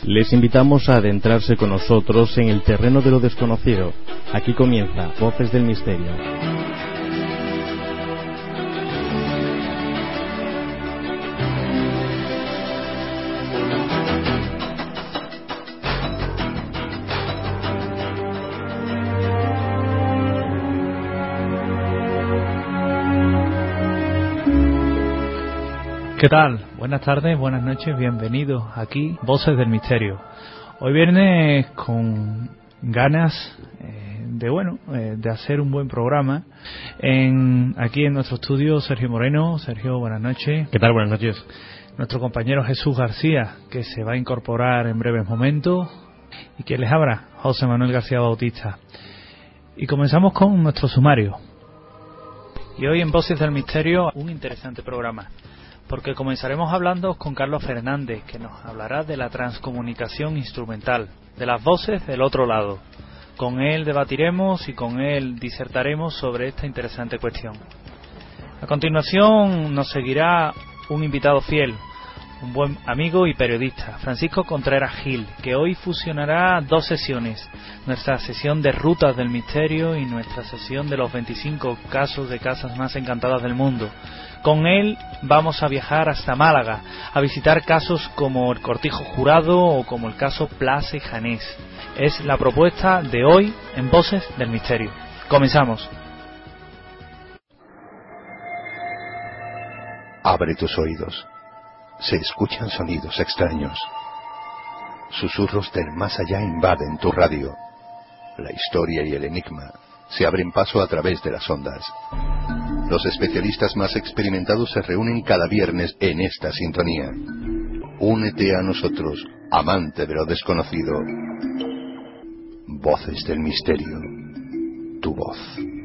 Les invitamos a adentrarse con nosotros en el terreno de lo desconocido. Aquí comienza Voces del Misterio. ¿Qué tal? Buenas tardes, buenas noches, bienvenidos aquí, Voces del Misterio. Hoy viernes con ganas de hacer un buen programa. Aquí en nuestro estudio, Sergio Moreno. Sergio, buenas noches. ¿Qué tal? Buenas noches. Nuestro compañero Jesús García, que se va a incorporar en breves momentos. Y quien les habla, José Manuel García Bautista. Y comenzamos con nuestro sumario. Y hoy en Voces del Misterio, un interesante programa, porque comenzaremos hablando con Carlos Fernández, que nos hablará de la transcomunicación instrumental, de las voces del otro lado. Con él debatiremos y con él disertaremos sobre esta interesante cuestión. A continuación nos seguirá un invitado fiel, un buen amigo y periodista, Francisco Contreras Gil, que hoy fusionará dos sesiones: nuestra sesión de Rutas del Misterio y nuestra sesión de los 25 casos de casas más encantadas del mundo. Con él vamos a viajar hasta Málaga, a visitar casos como el Cortijo Jurado o como el caso Place Janés. Es la propuesta de hoy en Voces del Misterio. Comenzamos. Abre tus oídos. Se escuchan sonidos extraños. Susurros del más allá invaden tu radio. La historia y el enigma se abren paso a través de las ondas. Los especialistas más experimentados se reúnen cada viernes en esta sintonía. Únete a nosotros, amante de lo desconocido. Voces del Misterio. Tu voz.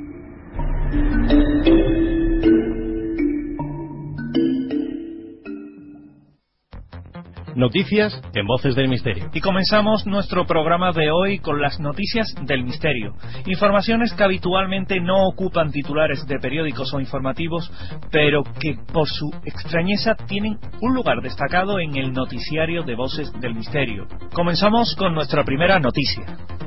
Noticias en Voces del Misterio. Y comenzamos nuestro programa de hoy con las noticias del misterio. Informaciones que habitualmente no ocupan titulares de periódicos o informativos, pero que por su extrañeza tienen un lugar destacado en el noticiario de Voces del Misterio. Comenzamos con nuestra primera noticia.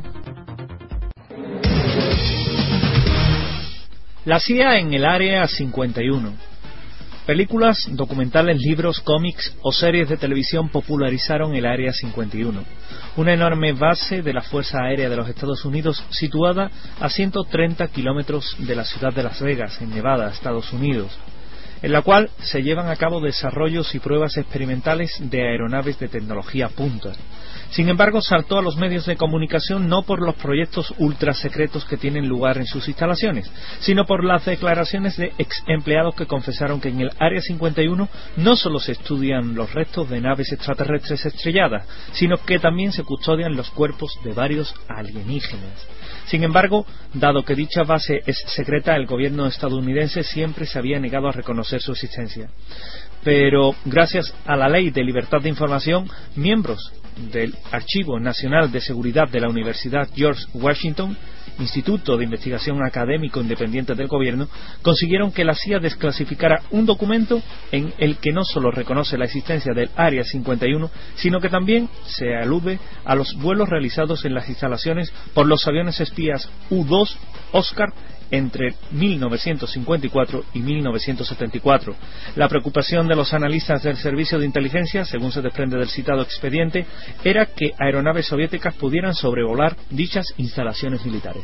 La CIA en el Área 51. Películas, documentales, libros, cómics o series de televisión popularizaron el Área 51, una enorme base de la Fuerza Aérea de los Estados Unidos situada a 130 kilómetros de la ciudad de Las Vegas, en Nevada, Estados Unidos, en la cual se llevan a cabo desarrollos y pruebas experimentales de aeronaves de tecnología punta. Sin embargo, saltó a los medios de comunicación no por los proyectos ultrasecretos que tienen lugar en sus instalaciones, sino por las declaraciones de ex empleados que confesaron que en el Área 51 no solo se estudian los restos de naves extraterrestres estrelladas, sino que también se custodian los cuerpos de varios alienígenas. Sin embargo, dado que dicha base es secreta, el gobierno estadounidense siempre se había negado a reconocer su existencia. Pero, gracias a la Ley de Libertad de Información, miembros del Archivo Nacional de Seguridad de la Universidad George Washington, Instituto de Investigación Académico Independiente del Gobierno, consiguieron que la CIA desclasificara un documento en el que no solo reconoce la existencia del Área 51, sino que también se alude a los vuelos realizados en las instalaciones por los aviones espías U-2 Oscar entre 1954 y 1974. La preocupación de los analistas del servicio de inteligencia, según se desprende del citado expediente, era que aeronaves soviéticas pudieran sobrevolar dichas instalaciones militares.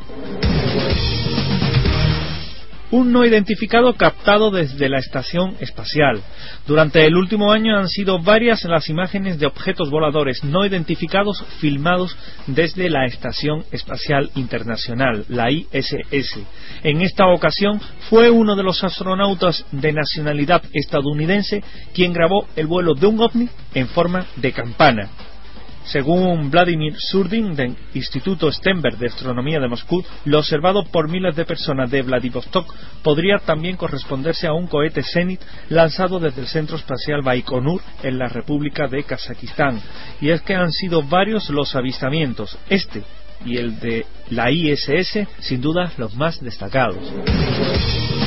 Un no identificado captado desde la estación espacial. Durante el último año han sido varias las imágenes de objetos voladores no identificados filmados desde la Estación Espacial Internacional, la ISS. En esta ocasión fue uno de los astronautas de nacionalidad estadounidense quien grabó el vuelo de un ovni en forma de campana. Según Vladimir Surdin del Instituto Stenberg de Astronomía de Moscú, lo observado por miles de personas de Vladivostok podría también corresponderse a un cohete Zenit lanzado desde el Centro Espacial Baikonur en la República de Kazajistán. Y es que han sido varios los avistamientos, este y el de la ISS, sin duda los más destacados.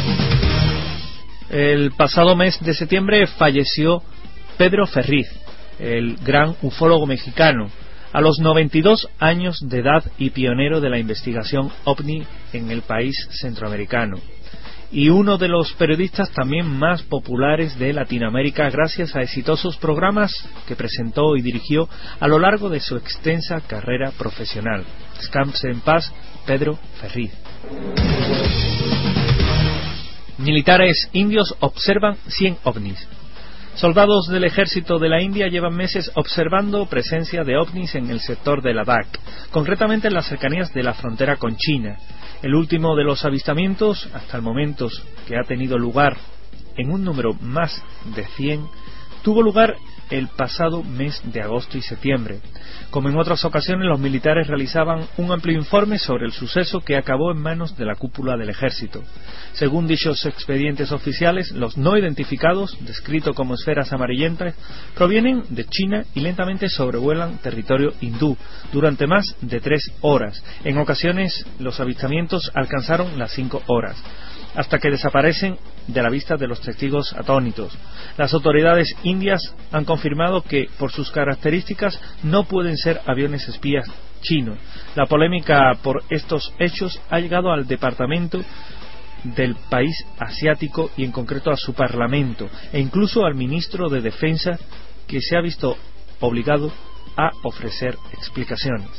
El pasado mes de septiembre falleció Pedro Ferriz, el gran ufólogo mexicano, a los 92 años de edad y pionero de la investigación OVNI en el país centroamericano, y uno de los periodistas también más populares de Latinoamérica gracias a exitosos programas que presentó y dirigió a lo largo de su extensa carrera profesional. Descanse en paz, Pedro Ferriz. Militares indios observan 100 ovnis. Soldados del ejército de la India llevan meses observando presencia de ovnis en el sector de Ladakh, concretamente en las cercanías de la frontera con China. El último de los avistamientos, hasta el momento, que ha tenido lugar en un número más de 100, tuvo lugar el pasado mes de agosto y septiembre. Como en otras ocasiones, los militares realizaban un amplio informe sobre el suceso que acabó en manos de la cúpula del ejército. Según dichos expedientes oficiales, los no identificados, descritos como esferas amarillentas, provienen de China y lentamente sobrevuelan territorio hindú durante más de 3 horas. En ocasiones, los avistamientos alcanzaron las 5 horas, hasta que desaparecen de la vista de los testigos atónitos. Las autoridades indias han confirmado que, por sus características, no pueden ser aviones espías chinos. La polémica por estos hechos ha llegado al departamento del país asiático y en concreto a su parlamento e incluso al ministro de Defensa, que se ha visto obligado a ofrecer explicaciones.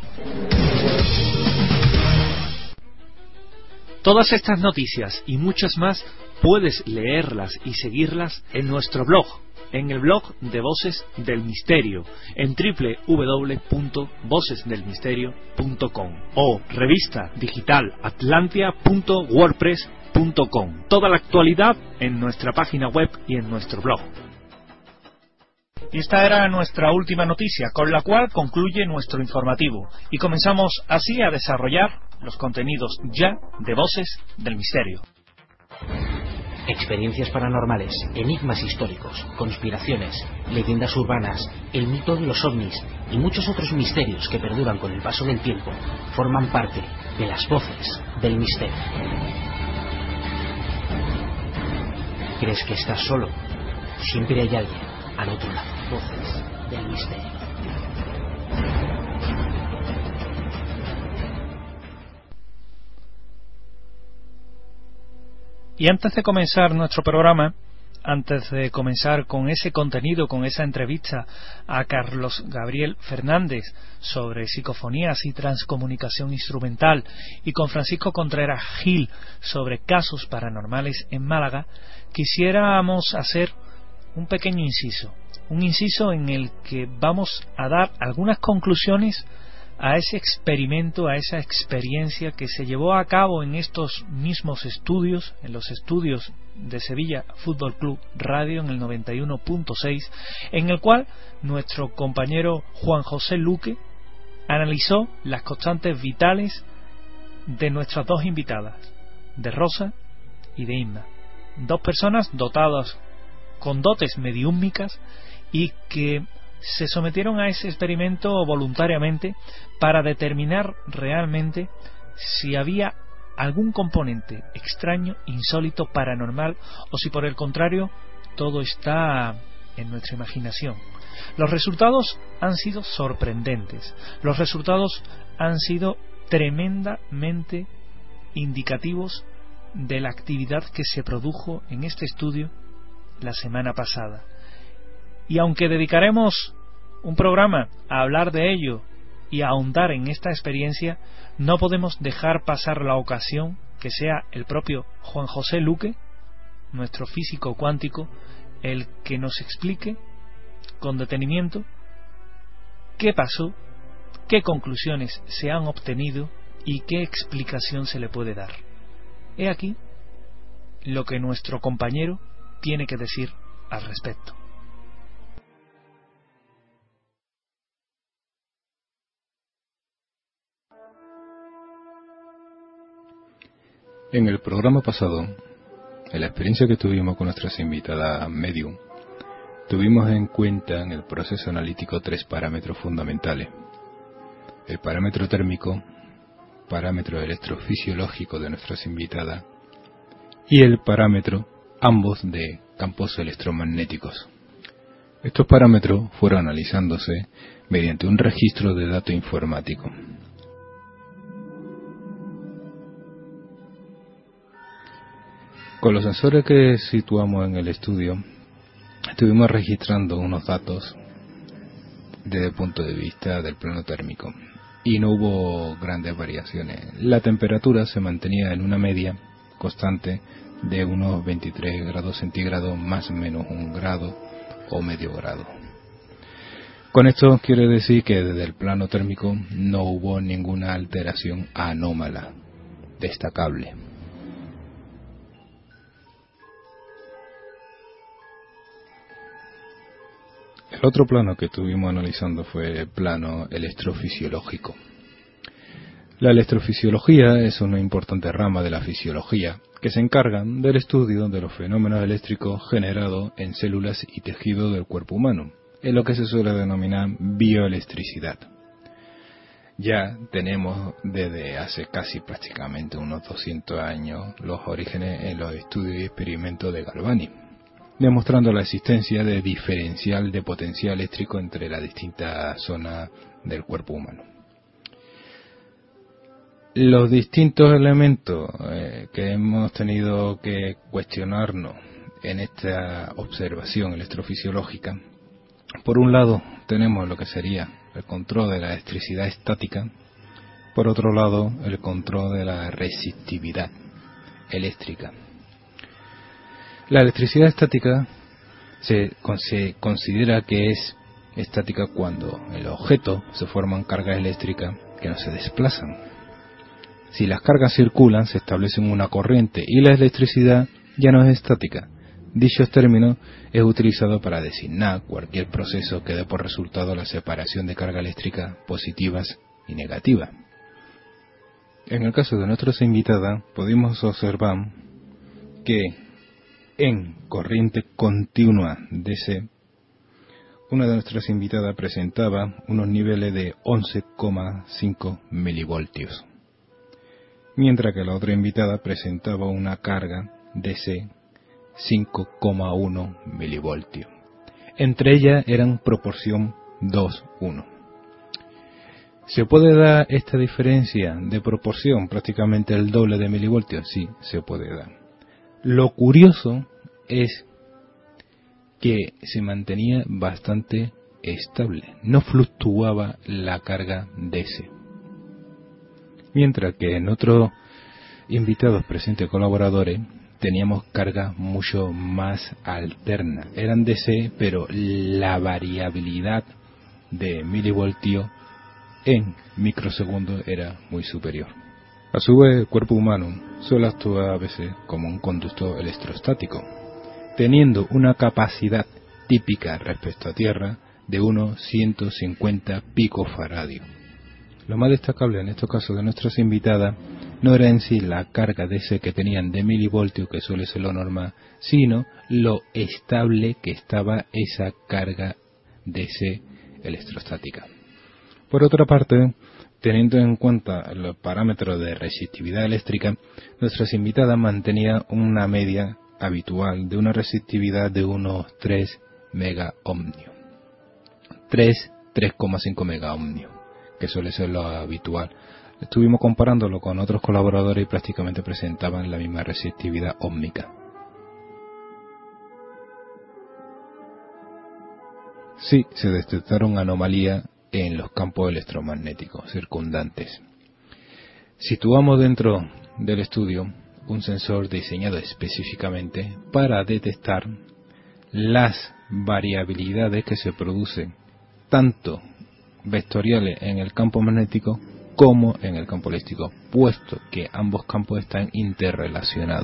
Todas estas noticias y muchas más puedes leerlas y seguirlas en nuestro blog, en el blog de Voces del Misterio, en www.vocesdelmisterio.com o revista digital atlantia.wordpress.com. Toda la actualidad en nuestra página web y en nuestro blog. Y esta era nuestra última noticia, con la cual concluye nuestro informativo, y comenzamos así a desarrollar los contenidos ya de Voces del Misterio. Experiencias paranormales, enigmas históricos, conspiraciones, leyendas urbanas, el mito de los ovnis y muchos otros misterios que perduran con el paso del tiempo forman parte de las Voces del Misterio. ¿Crees que estás solo? Siempre hay alguien al otro lado. Voces del Misterio. Y antes de comenzar nuestro programa, antes de comenzar con ese contenido, con esa entrevista a Carlos Gabriel Fernández sobre psicofonías y transcomunicación instrumental, y con Francisco Contreras Gil sobre casos paranormales en Málaga, quisiéramos hacer un pequeño inciso, un inciso en el que vamos a dar algunas conclusiones a ese experimento, a esa experiencia que se llevó a cabo en estos mismos estudios, en los estudios de Sevilla Fútbol Club Radio en el 91.6, en el cual nuestro compañero Juan José Luque analizó las constantes vitales de nuestras dos invitadas, de Rosa y de Inma, dos personas dotadas con dotes mediúmicas y que se sometieron a ese experimento voluntariamente para determinar realmente si había algún componente extraño, insólito, paranormal, o si por el contrario todo está en nuestra imaginación. Los resultados han sido sorprendentes, los resultados han sido tremendamente indicativos de la actividad que se produjo en este estudio la semana pasada. Y aunque dedicaremos un programa a hablar de ello y a ahondar en esta experiencia, no podemos dejar pasar la ocasión que sea el propio Juan José Luque, nuestro físico cuántico, el que nos explique con detenimiento qué pasó, qué conclusiones se han obtenido y qué explicación se le puede dar. He aquí lo que nuestro compañero tiene que decir al respecto. En el programa pasado, en la experiencia que tuvimos con nuestras invitadas medium, tuvimos en cuenta en el proceso analítico 3 parámetros fundamentales: el parámetro térmico, parámetro electrofisiológico de nuestras invitadas y el parámetro, ambos de campos electromagnéticos. Estos parámetros fueron analizándose mediante un registro de datos informático. Con los sensores que situamos en el estudio, estuvimos registrando unos datos desde el punto de vista del plano térmico y no hubo grandes variaciones. La temperatura se mantenía en una media constante de unos 23 grados centígrados más o menos 1 grado o medio grado. Con esto quiere decir que desde el plano térmico no hubo ninguna alteración anómala destacable. El otro plano que estuvimos analizando fue el plano electrofisiológico. La electrofisiología es una importante rama de la fisiología que se encarga del estudio de los fenómenos eléctricos generados en células y tejidos del cuerpo humano, en lo que se suele denominar bioelectricidad. Ya tenemos desde hace casi prácticamente unos 200 años los orígenes en los estudios y experimentos de Galvani, demostrando la existencia de diferencial de potencial eléctrico entre las distintas zonas del cuerpo humano. Los distintos elementos que hemos tenido que cuestionarnos en esta observación electrofisiológica, por un lado tenemos lo que sería el control de la electricidad estática, por otro lado el control de la resistividad eléctrica. La electricidad estática se considera que es estática cuando en los objetos se forman cargas eléctricas que no se desplazan. Si las cargas circulan, se establece una corriente y la electricidad ya no es estática. Dichos términos es utilizado para designar cualquier proceso que dé por resultado la separación de cargas eléctricas positivas y negativas. En el caso de nuestras invitadas, pudimos observar que en corriente continua DC, una de nuestras invitadas presentaba unos niveles de 11,5 milivoltios, mientras que la otra invitada presentaba una carga DC 5,1 milivoltios. Entre ellas eran proporción 2:1. ¿Se puede dar esta diferencia de proporción, prácticamente el doble de milivoltios? Sí, se puede dar. Lo curioso es que se mantenía bastante estable, no fluctuaba la carga DC. Mientras que en otros invitados presentes colaboradores teníamos cargas mucho más alternas. Eran DC, pero la variabilidad de milivoltio en microsegundos era muy superior. A su vez, el cuerpo humano suele actuar a veces como un conductor electrostático, teniendo una capacidad típica respecto a Tierra de unos 150 picofaradios. Lo más destacable en estos casos de nuestras invitadas no era en sí la carga DC que tenían de milivoltios, que suele ser lo normal, sino lo estable que estaba esa carga DC electrostática. Por otra parte, teniendo en cuenta los parámetros de resistividad eléctrica, nuestras invitadas mantenían una media habitual de una resistividad de unos 3 megaohmios. 3,5 megaohmios, que suele ser lo habitual. Estuvimos comparándolo con otros colaboradores y prácticamente presentaban la misma resistividad óhmica. Sí, se detectaron anomalías en los campos electromagnéticos circundantes. Situamos dentro del estudio un sensor diseñado específicamente para detectar las variabilidades que se producen tanto vectoriales en el campo magnético como en el campo eléctrico, puesto que ambos campos están interrelacionados.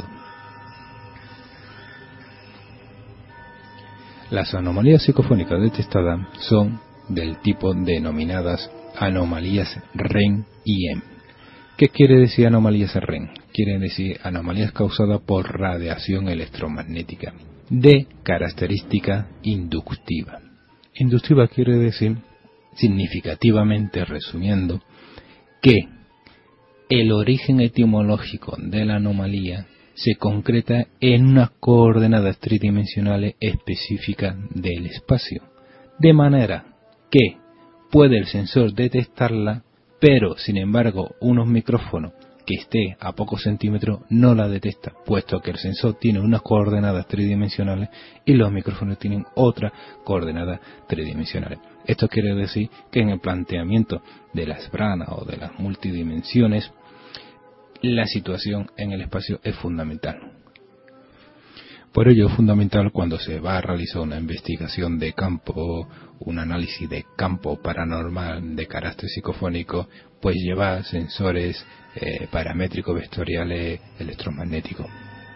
Las anomalías psicofónicas detectadas son del tipo denominadas anomalías REM y EM. ¿Qué quiere decir anomalías REM? Quiere decir anomalías causadas por radiación electromagnética de característica inductiva. Inductiva quiere decir, significativamente resumiendo, que el origen etimológico de la anomalía se concreta en unas coordenadas tridimensionales específicas del espacio, de manera que puede el sensor detectarla, pero sin embargo unos micrófonos que esté a pocos centímetros no la detecta, puesto que el sensor tiene unas coordenadas tridimensionales y los micrófonos tienen otras coordenadas tridimensionales. Esto quiere decir que en el planteamiento de las branas o de las multidimensiones, la situación en el espacio es fundamental. Por ello es fundamental cuando se va a realizar una investigación de campo, un análisis de campo paranormal de carácter psicofónico, pues llevar sensores paramétricos vectoriales electromagnéticos.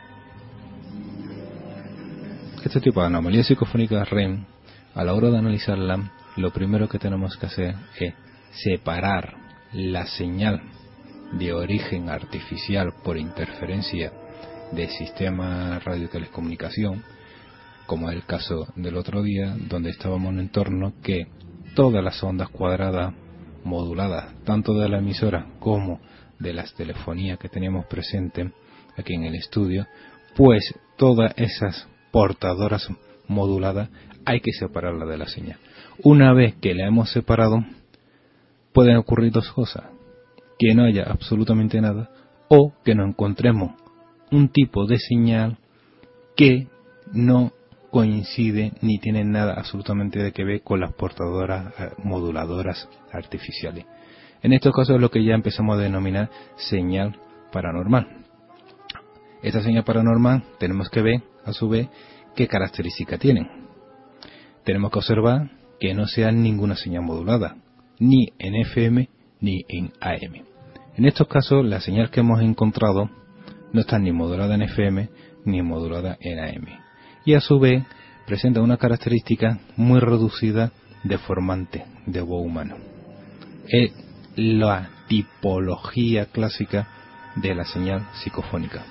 Este tipo de anomalías psicofónicas REM, a la hora de analizarla, lo primero que tenemos que hacer es separar la señal de origen artificial por interferencia de sistema radio-telecomunicación, como es el caso del otro día, donde estábamos en un entorno que todas las ondas cuadradas moduladas, tanto de la emisora como de las telefonías que teníamos presentes aquí en el estudio, pues todas esas portadoras moduladas hay que separarlas de la señal. Una vez que la hemos separado, pueden ocurrir dos cosas: que no haya absolutamente nada, o que nos encontremos un tipo de señal que no coincide ni tiene nada absolutamente de que ver con las portadoras moduladoras artificiales. En estos casos es lo que ya empezamos a denominar señal paranormal. Esta señal paranormal tenemos que ver, a su vez, qué características tienen. Tenemos que observar que no sea ninguna señal modulada, ni en FM ni en AM. En estos casos, la señal que hemos encontrado no está ni modulada en FM ni modulada en AM. Y a su vez presenta una característica muy reducida de formante de voz humano. Es la tipología clásica de la señal psicofónica.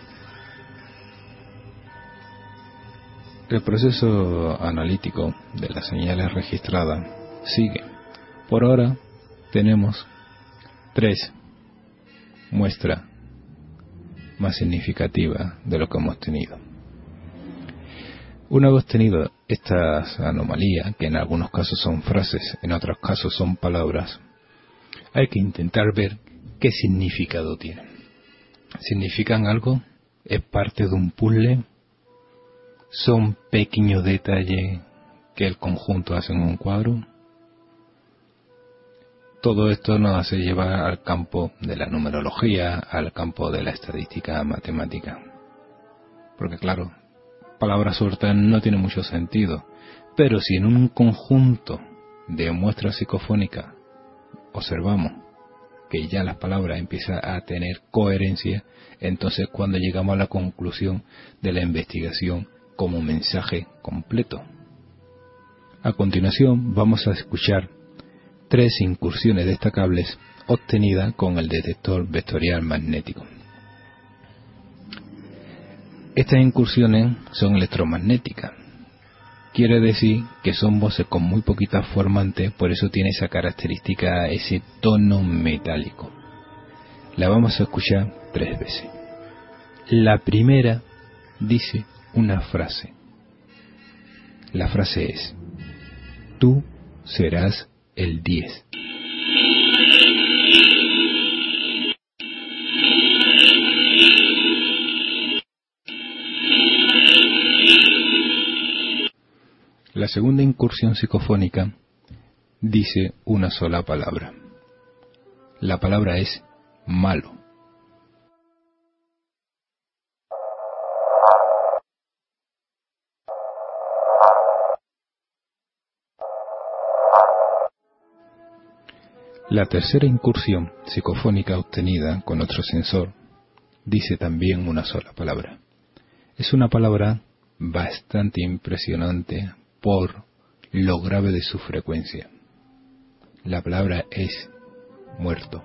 El proceso analítico de las señales registradas sigue. Por ahora tenemos 3 muestras más significativas de lo que hemos tenido. Una vez tenido estas anomalías, que en algunos casos son frases, en otros casos son palabras, hay que intentar ver qué significado tienen. ¿Significan algo? ¿Es parte de un puzzle? ¿Son pequeños detalles que el conjunto hacen un cuadro? Todo esto nos hace llevar al campo de la numerología, al campo de la estadística matemática. Porque claro, palabras sueltas no tiene mucho sentido, pero si en un conjunto de muestras psicofónicas observamos que ya las palabras empiezan a tener coherencia, entonces cuando llegamos a la conclusión de la investigación como mensaje completo. A continuación vamos a escuchar 3 incursiones destacables obtenidas con el detector vectorial magnético. Estas incursiones son electromagnéticas. Quiere decir que son voces con muy poquitas formantes, por eso tiene esa característica, ese tono metálico. La vamos a escuchar 3 veces. La primera dice una frase. La frase es: tú serás el 10. La segunda incursión psicofónica dice una sola palabra. La palabra es malo. La tercera incursión psicofónica obtenida con otro sensor dice también una sola palabra. Es una palabra bastante impresionante por lo grave de su frecuencia. La palabra es muerto.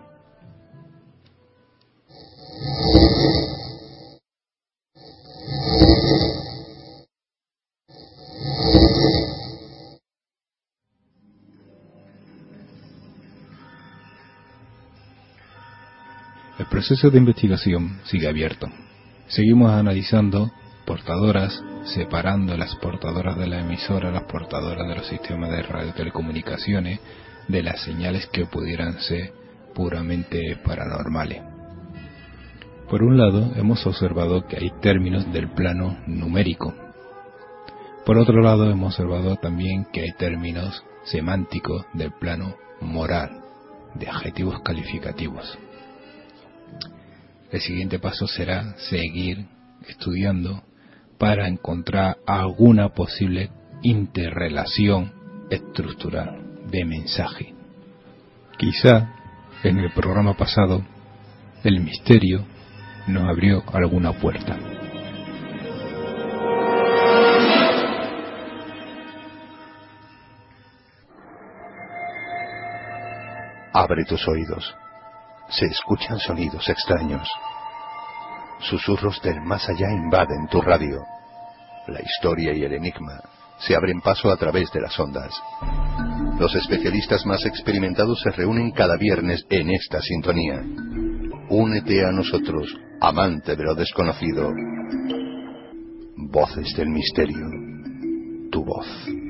El proceso de investigación sigue abierto. Seguimos analizando portadoras, separando las portadoras de la emisora, las portadoras de los sistemas de radiotelecomunicaciones, de las señales que pudieran ser puramente paranormales. Por un lado, hemos observado que hay términos del plano numérico. Por otro lado, hemos observado también que hay términos semánticos del plano moral, de adjetivos calificativos. El siguiente paso será seguir estudiando para encontrar alguna posible interrelación estructural de mensaje. Quizá en el programa pasado el misterio nos abrió alguna puerta. Abre tus oídos. Se escuchan sonidos extraños. Susurros del más allá invaden tu radio. La historia y el enigma se abren paso a través de las ondas. Los especialistas más experimentados se reúnen cada viernes en esta sintonía. Únete a nosotros, amante de lo desconocido. Voces del misterio. Tu voz.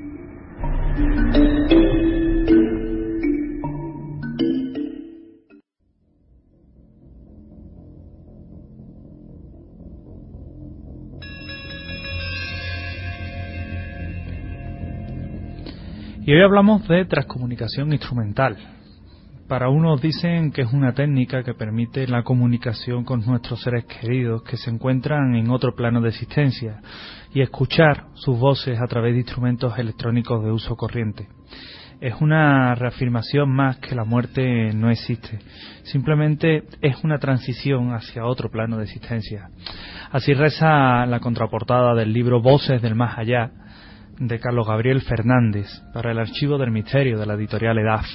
Y hoy hablamos de transcomunicación instrumental. Para unos dicen que es una técnica que permite la comunicación con nuestros seres queridos que se encuentran en otro plano de existencia y escuchar sus voces a través de instrumentos electrónicos de uso corriente. Es una reafirmación más que la muerte no existe. Simplemente es una transición hacia otro plano de existencia. Así reza la contraportada del libro Voces del Más Allá, de Carlos Gabriel Fernández, para el Archivo del Misterio, de la editorial EDAF.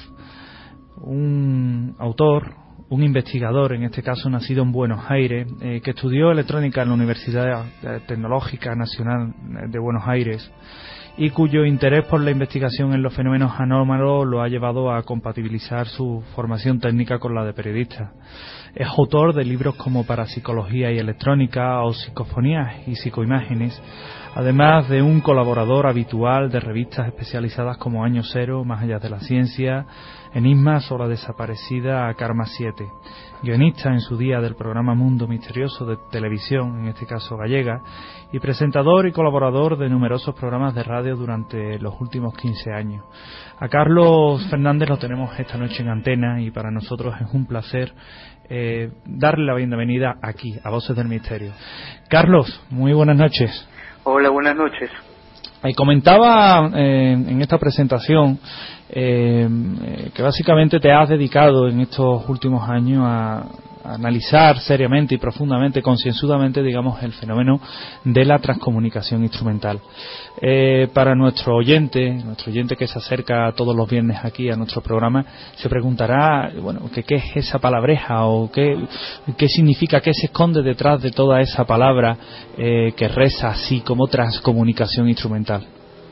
Un autor, un investigador, en este caso nacido en Buenos Aires, que estudió electrónica en la Universidad Tecnológica Nacional de Buenos Aires y cuyo interés por la investigación en los fenómenos anómalos lo ha llevado a compatibilizar su formación técnica con la de periodista. Es autor de libros como Parapsicología y Electrónica o Psicofonías y Psicoimágenes, además de un colaborador habitual de revistas especializadas como Año Cero, Más Allá de la Ciencia, Enigmas o la desaparecida Karma 7. Guionista en su día del programa Mundo Misterioso de televisión, en este caso gallega, y presentador y colaborador de numerosos programas de radio durante los últimos 15 años. A Carlos Fernández lo tenemos esta noche en antena y para nosotros es un placer darle la bienvenida aquí, a Voces del Misterio. Carlos, muy buenas noches. Hola, buenas noches. Comentaba en esta presentación que básicamente te has dedicado en estos últimos años a analizar seriamente y profundamente, concienzudamente, digamos, el fenómeno de la transcomunicación instrumental. Para nuestro oyente que se acerca todos los viernes aquí a nuestro programa, se preguntará, bueno, ¿qué es esa palabreja o qué significa, qué se esconde detrás de toda esa palabra que reza así como transcomunicación instrumental?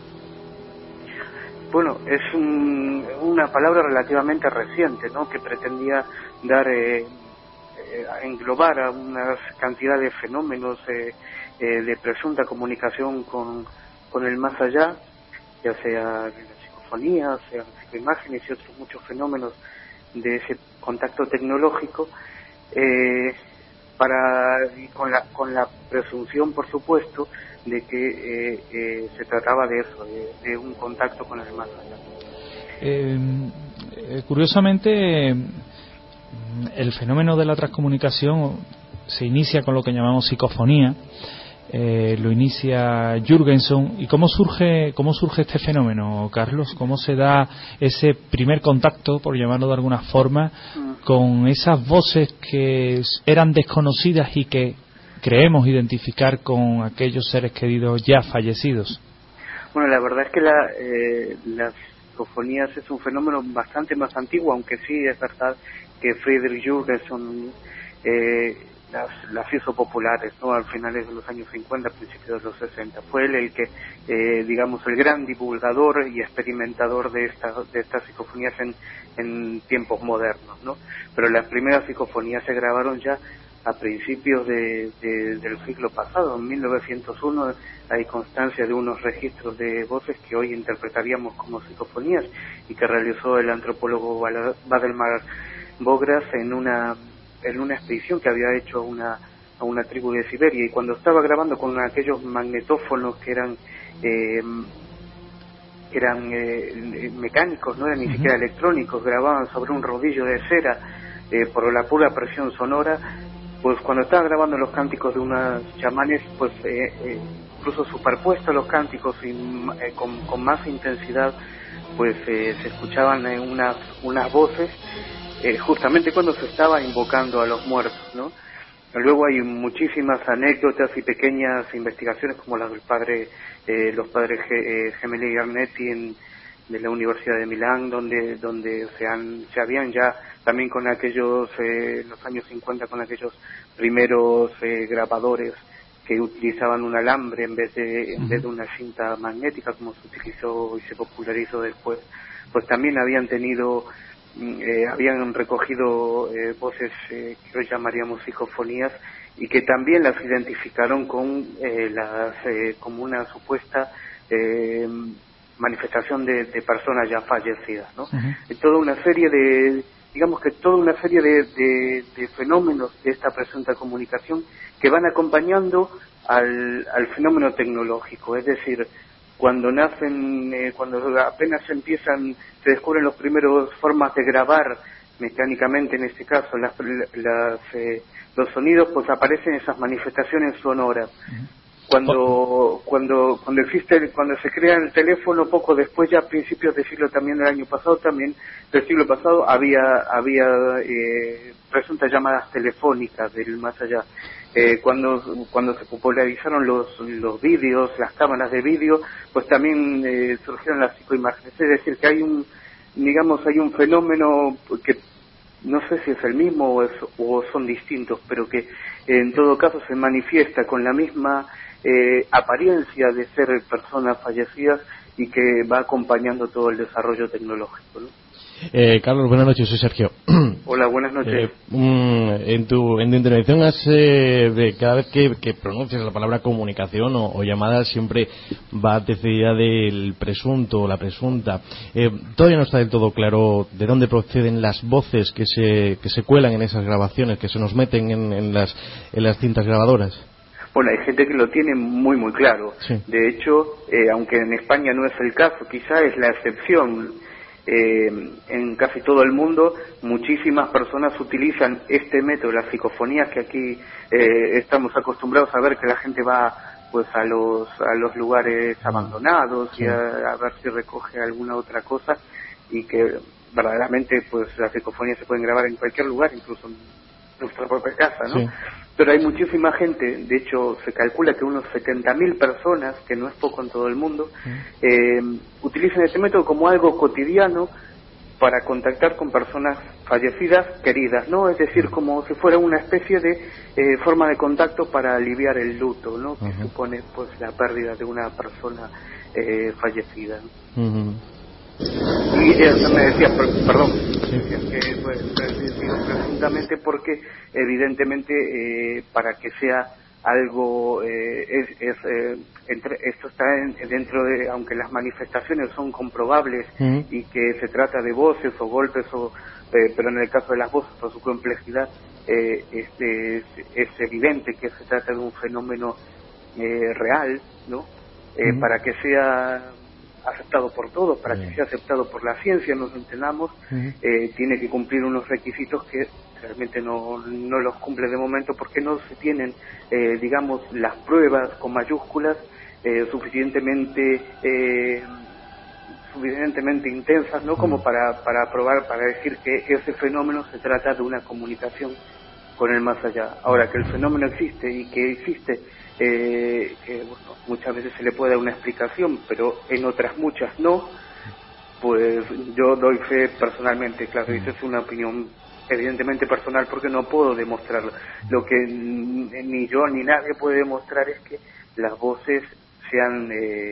Bueno, es una palabra relativamente reciente, ¿no?, que pretendía dar englobar a una cantidad de fenómenos de presunta comunicación con el más allá, ya sea la psicofonía, sea las psicoimágenes y otros muchos fenómenos de ese contacto tecnológico, con la presunción, por supuesto, de que se trataba de eso, de un contacto con el más allá. Curiosamente, el fenómeno de la transcomunicación se inicia con lo que llamamos psicofonía, lo inicia Jürgenson. ¿Y cómo surge este fenómeno, Carlos? ¿Cómo se da ese primer contacto, por llamarlo de alguna forma, con esas voces que eran desconocidas y que creemos identificar con aquellos seres queridos ya fallecidos? Bueno, la verdad es que las psicofonías es un fenómeno bastante más antiguo, aunque sí es verdad que Friedrich Jürgenson las hizo populares, ¿no?, al finales de los años 50, principios de los 60. Fue él el que, digamos, el gran divulgador y experimentador de estas psicofonías en tiempos modernos, ¿no? Pero las primeras psicofonías se grabaron ya a principios del siglo pasado. En 1901 hay constancia de unos registros de voces que hoy interpretaríamos como psicofonías y que realizó el antropólogo Valdemar Bogras en una expedición que había hecho a una tribu de Siberia, y cuando estaba grabando con aquellos magnetófonos que eran mecánicos, no eran ni siquiera electrónicos, grababan sobre un rodillo de cera por la pura presión sonora, pues cuando estaba grabando los cánticos de unas chamanes, pues incluso superpuestos los cánticos y con más intensidad, pues se escuchaban unas voces justamente cuando se estaba invocando a los muertos, ¿no? Luego hay muchísimas anécdotas y pequeñas investigaciones como las del los padres Gemelli y Garnetti de la Universidad de Milán, donde se habían ya también con aquellos los años 50 con aquellos primeros grabadores que utilizaban un alambre en vez de una cinta magnética, como se utilizó y se popularizó después, pues también habían recogido voces que hoy llamaríamos psicofonías, y que también las identificaron con como una supuesta manifestación de personas ya fallecidas, ¿no? Toda una serie de fenómenos de esta presunta comunicación que van acompañando al fenómeno tecnológico, es decir, cuando apenas se descubren los primeros formas de grabar mecánicamente, en este caso los sonidos, pues aparecen esas manifestaciones sonoras. Cuando se crea el teléfono, poco después, ya a principios del siglo del siglo pasado, había presuntas llamadas telefónicas del más allá. Cuando se popularizaron los vídeos, las cámaras de vídeo, pues también surgieron las psicoimágenes. Es decir, que hay un fenómeno que no sé si es el mismo o son distintos, pero que en todo caso se manifiesta con la misma apariencia de ser personas fallecidas y que va acompañando todo el desarrollo tecnológico, ¿no? Carlos, buenas noches, soy Sergio. Hola, buenas noches. En tu intervención cada vez que pronuncias la palabra comunicación o llamada, siempre va antecedida del presunto o la presunta. Todavía no está del todo claro de dónde proceden las voces que se cuelan en esas grabaciones, que se nos meten en las cintas grabadoras. Bueno, hay gente que lo tiene muy muy claro. Sí. De hecho, aunque en España no es el caso, quizá es la excepción. En casi todo el mundo muchísimas personas utilizan este método, las psicofonías, que aquí estamos acostumbrados a ver que la gente va pues a los lugares abandonados, sí, y a ver si recoge alguna otra cosa, y que verdaderamente pues las psicofonías se pueden grabar en cualquier lugar, incluso en nuestra propia casa, ¿no? Sí. Pero hay muchísima gente, de hecho se calcula que unos 70.000 personas, que no es poco en todo el mundo, utilizan este método como algo cotidiano para contactar con personas fallecidas, queridas, ¿no? Es decir, como si fuera una especie de forma de contacto para aliviar el luto, ¿no? Que supone pues la pérdida de una persona fallecida, ¿no? Y eso me decía, perdón, que pues, presuntamente porque evidentemente para que sea algo esto está dentro de, aunque las manifestaciones son comprobables y que se trata de voces o golpes pero en el caso de las voces, por su complejidad, es evidente que se trata de un fenómeno real, ¿no? Para que sea aceptado por todos, para que sea aceptado por la ciencia, nos entendamos, tiene que cumplir unos requisitos que realmente no los cumple de momento, porque no se tienen, digamos, las pruebas con mayúsculas suficientemente intensas, ¿no? Como para probar, para decir que ese fenómeno se trata de una comunicación con el más allá. Ahora, que el fenómeno existe y que existe, bueno, muchas veces se le puede dar una explicación, pero en otras muchas no, pues yo doy fe personalmente, claro, y esa es una opinión evidentemente personal, porque no puedo demostrarlo. Lo que ni yo ni nadie puede demostrar es que las voces sean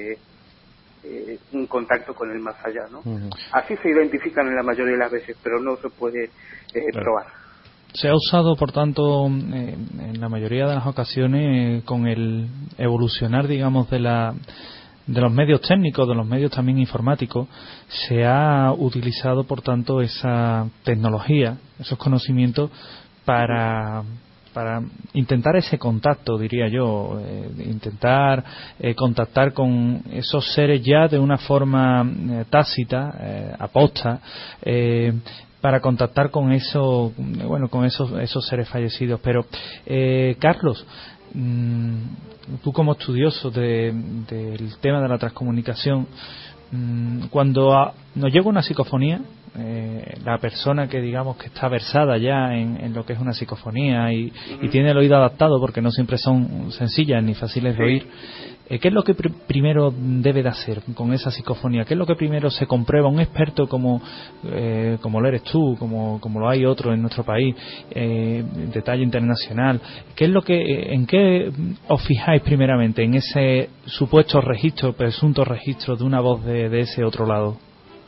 un contacto con el más allá, ¿no? Así se identifican en la mayoría de las veces, pero no se puede probar. Se ha usado, por tanto, en la mayoría de las ocasiones, con el evolucionar, digamos, de los medios técnicos, de los medios también informáticos, se ha utilizado, por tanto, esa tecnología, esos conocimientos para intentar ese contacto, diría yo, intentar contactar con esos seres ya de una forma tácita, aposta, para contactar con esos seres fallecidos. Pero Carlos, tú como estudioso del tema de la transcomunicación, cuando nos llega una psicofonía, la persona que digamos que está versada ya en lo que es una psicofonía y tiene el oído adaptado, porque no siempre son sencillas ni fáciles de oír, ¿qué es lo que primero debe de hacer con esa psicofonía? ¿Qué es lo que primero se comprueba? Un experto como lo eres tú, como lo hay otro en nuestro país, de talla internacional, ¿en qué os fijáis primeramente en ese supuesto registro, presunto registro de una voz de ese otro lado?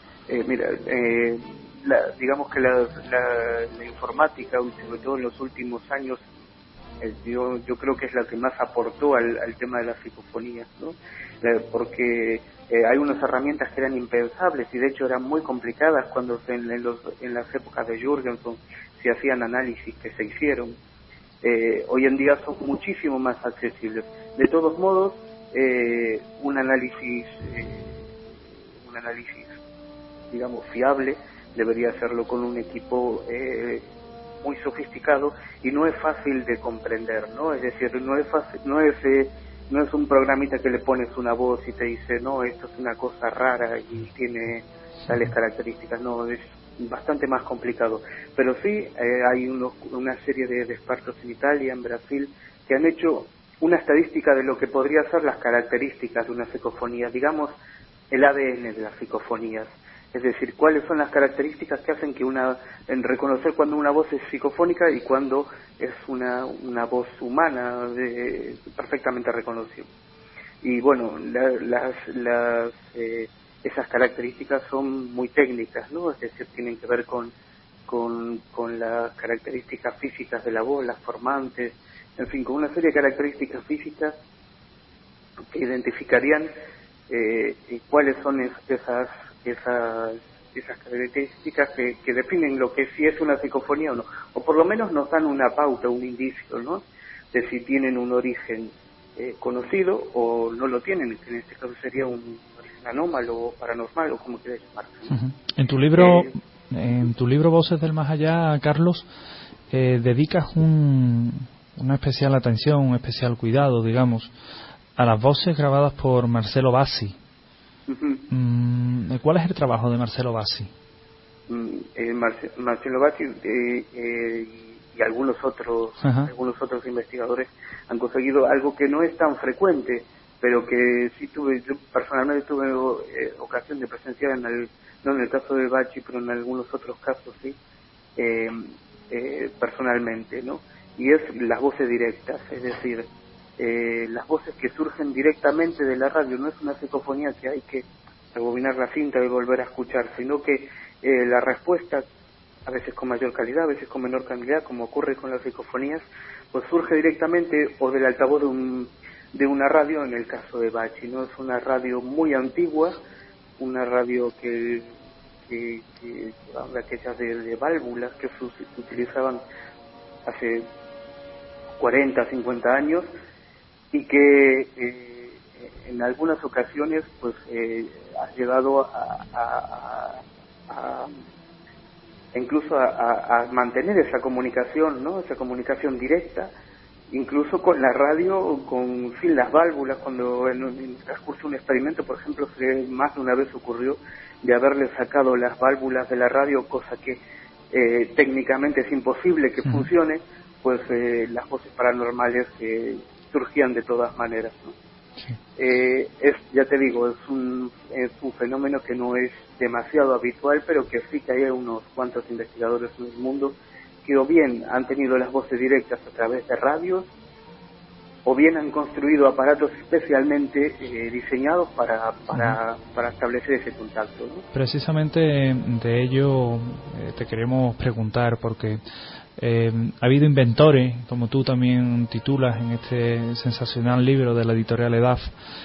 Digamos que la informática, sobre todo en los últimos años, yo creo que es la que más aportó al tema de las psicofonías, ¿no? Porque hay unas herramientas que eran impensables y de hecho eran muy complicadas cuando en las épocas de Jürgenson se hacían análisis que se hicieron. Hoy en día son muchísimo más accesibles. De todos modos, un análisis digamos fiable debería hacerlo con un equipo muy sofisticado, y no es fácil de comprender, ¿no? Es decir, no es un programita que le pones una voz y te dice, no, esto es una cosa rara y tiene tales características. No, es bastante más complicado. Pero sí, hay una serie de expertos en Italia, en Brasil, que han hecho una estadística de lo que podría ser las características de una psicofonía, digamos, el ADN de las psicofonías. Es decir, cuáles son las características que hacen en reconocer cuando una voz es psicofónica y cuando es una voz humana, perfectamente reconocible. Y bueno, esas características son muy técnicas, ¿no? Es decir, tienen que ver con las características físicas de la voz, las formantes, en fin, con una serie de características físicas que identificarían cuáles son esas características que definen lo que si es una psicofonía o no, o por lo menos nos dan una pauta, un indicio, ¿no?, de si tienen un origen conocido o no lo tienen, que en este caso sería un origen anómalo o paranormal, o como quieras llamarlo. Uh-huh. En tu libro Voces del Más Allá, Carlos, dedicas una especial atención, un especial cuidado, digamos, a las voces grabadas por Marcelo Bassi. Uh-huh. ¿Cuál es el trabajo de Marcelo Bassi? Marcelo Bassi y algunos otros investigadores han conseguido algo que no es tan frecuente, pero que sí yo personalmente tuve ocasión de presenciar no en el caso de Bassi, pero en algunos otros casos sí, personalmente, ¿no? Y es las voces directas, es decir, las voces que surgen directamente de la radio. No es una psicofonía que hay que rebobinar la cinta y volver a escuchar, sino que la respuesta, a veces con mayor calidad, a veces con menor calidad, como ocurre con las psicofonías, pues surge directamente o del altavoz de una radio, en el caso de Bassi, ¿no? Es una radio muy antigua, una radio que aquellas de válvulas que se utilizaban hace 40, 50 años, y que en algunas ocasiones pues ha llegado incluso a mantener esa comunicación, ¿no?, esa comunicación directa, incluso con la radio, sin las válvulas. Cuando en el transcurso de un experimento, por ejemplo, más de una vez ocurrió de haberle sacado las válvulas de la radio, cosa que técnicamente es imposible que funcione, pues las voces paranormales surgían de todas maneras, ¿no? Sí. Ya te digo, es un fenómeno que no es demasiado habitual, pero que sí que hay unos cuantos investigadores en el mundo que o bien han tenido las voces directas a través de radios, o bien han construido aparatos especialmente diseñados para establecer ese contacto, ¿no? Precisamente de ello te queremos preguntar, porque ha habido inventores, como tú también titulas en este sensacional libro de la editorial EDAF.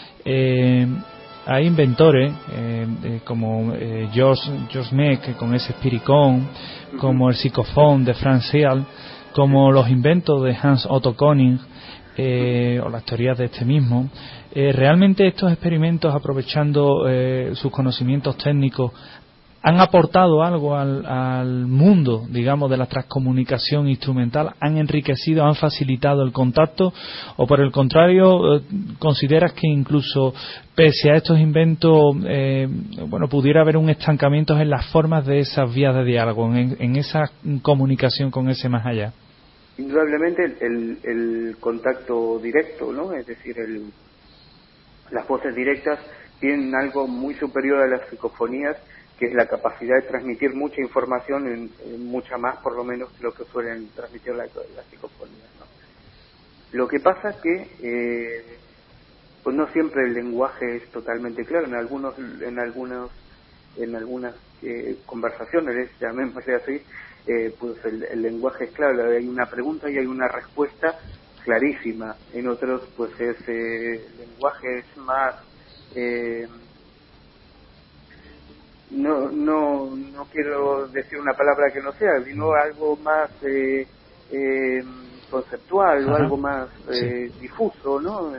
Hay inventores como George Meck con ese Spiricon, como el Psychophone de Franz Searle, como los inventos de Hans Otto Konig, o las teorías de este mismo. Realmente estos experimentos, aprovechando sus conocimientos técnicos, han aportado algo al mundo, digamos, de la transcomunicación instrumental, han enriquecido, han facilitado el contacto, o por el contrario, consideras que incluso pese a estos inventos, pudiera haber un estancamiento en las formas de esas vías de diálogo, en esa comunicación con ese más allá? Indudablemente el contacto directo, ¿no? Es decir, las voces directas tienen algo muy superior a las psicofonías, que es la capacidad de transmitir mucha información, mucha más por lo menos que lo que suelen transmitir las psicofonías, ¿no? Lo que pasa es que pues no siempre el lenguaje es totalmente claro. En algunas conversaciones, llamémosle así, pues el lenguaje es claro, hay una pregunta y hay una respuesta clarísima. En otros, pues ese lenguaje es más no quiero decir una palabra que no sea, sino algo más conceptual. Ajá. O algo más difuso, ¿no?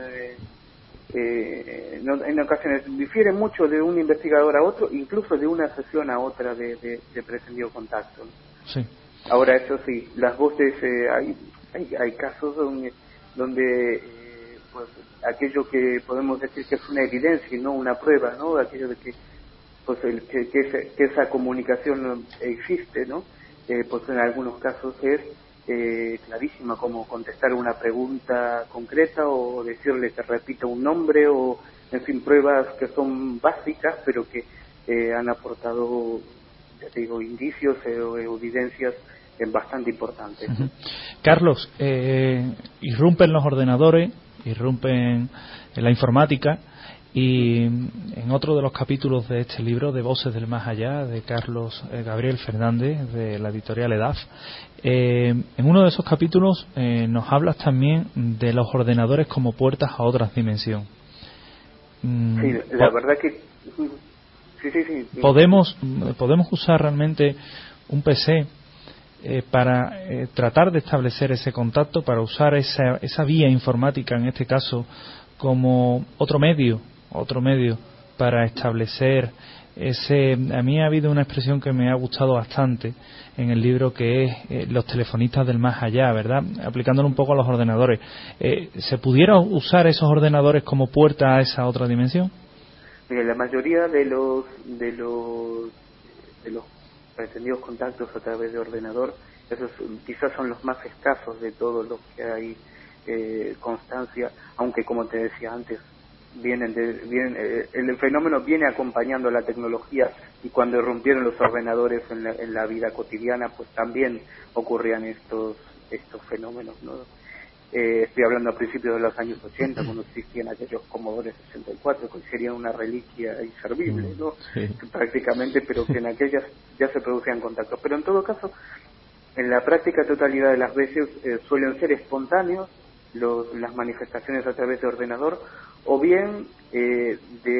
En ocasiones difiere mucho de un investigador a otro, incluso de una sesión a otra de pretendido contacto, ¿no? Sí. Ahora, eso sí, las voces, hay casos donde pues aquello que podemos decir que es una evidencia y no una prueba, ¿no? Aquello de que pues que esa comunicación existe, ¿no? Pues en algunos casos es clarísima, como contestar una pregunta concreta o decirle que repita un nombre, o en fin, pruebas que son básicas pero que han aportado, ya te digo, indicios o evidencias bastante importantes. Uh-huh. Carlos, irrumpen los ordenadores, irrumpen la informática, y en otro de los capítulos de este libro, de Voces del Más Allá, de Carlos Gabriel Fernández, de la editorial EDAF, en uno de esos capítulos nos hablas también de los ordenadores como puertas a otras dimensiones. Sí, la verdad que sí. Podemos usar realmente un PC para tratar de establecer ese contacto, para usar esa vía informática, en este caso, como otro medio para establecer a mí ha habido una expresión que me ha gustado bastante en el libro, que es los telefonistas del más allá, ¿verdad? Aplicándolo un poco a los ordenadores. ¿Se pudiera usar esos ordenadores como puerta a esa otra dimensión? Mire, la mayoría de los pretendidos contactos a través de ordenador, esos quizás son los más escasos de todos los que hay constancia, aunque como te decía antes, el fenómeno viene acompañando la tecnología, y cuando irrumpieron los ordenadores en la vida cotidiana, pues también ocurrían estos fenómenos, ¿no? Estoy hablando a principios de los años 80, cuando existían aquellos Commodore 64, que serían una reliquia inservible, ¿no? Sí. Prácticamente, pero que en aquellas ya se producían contactos. Pero en todo caso, en la práctica totalidad de las veces suelen ser espontáneos las manifestaciones a través de ordenador, o bien en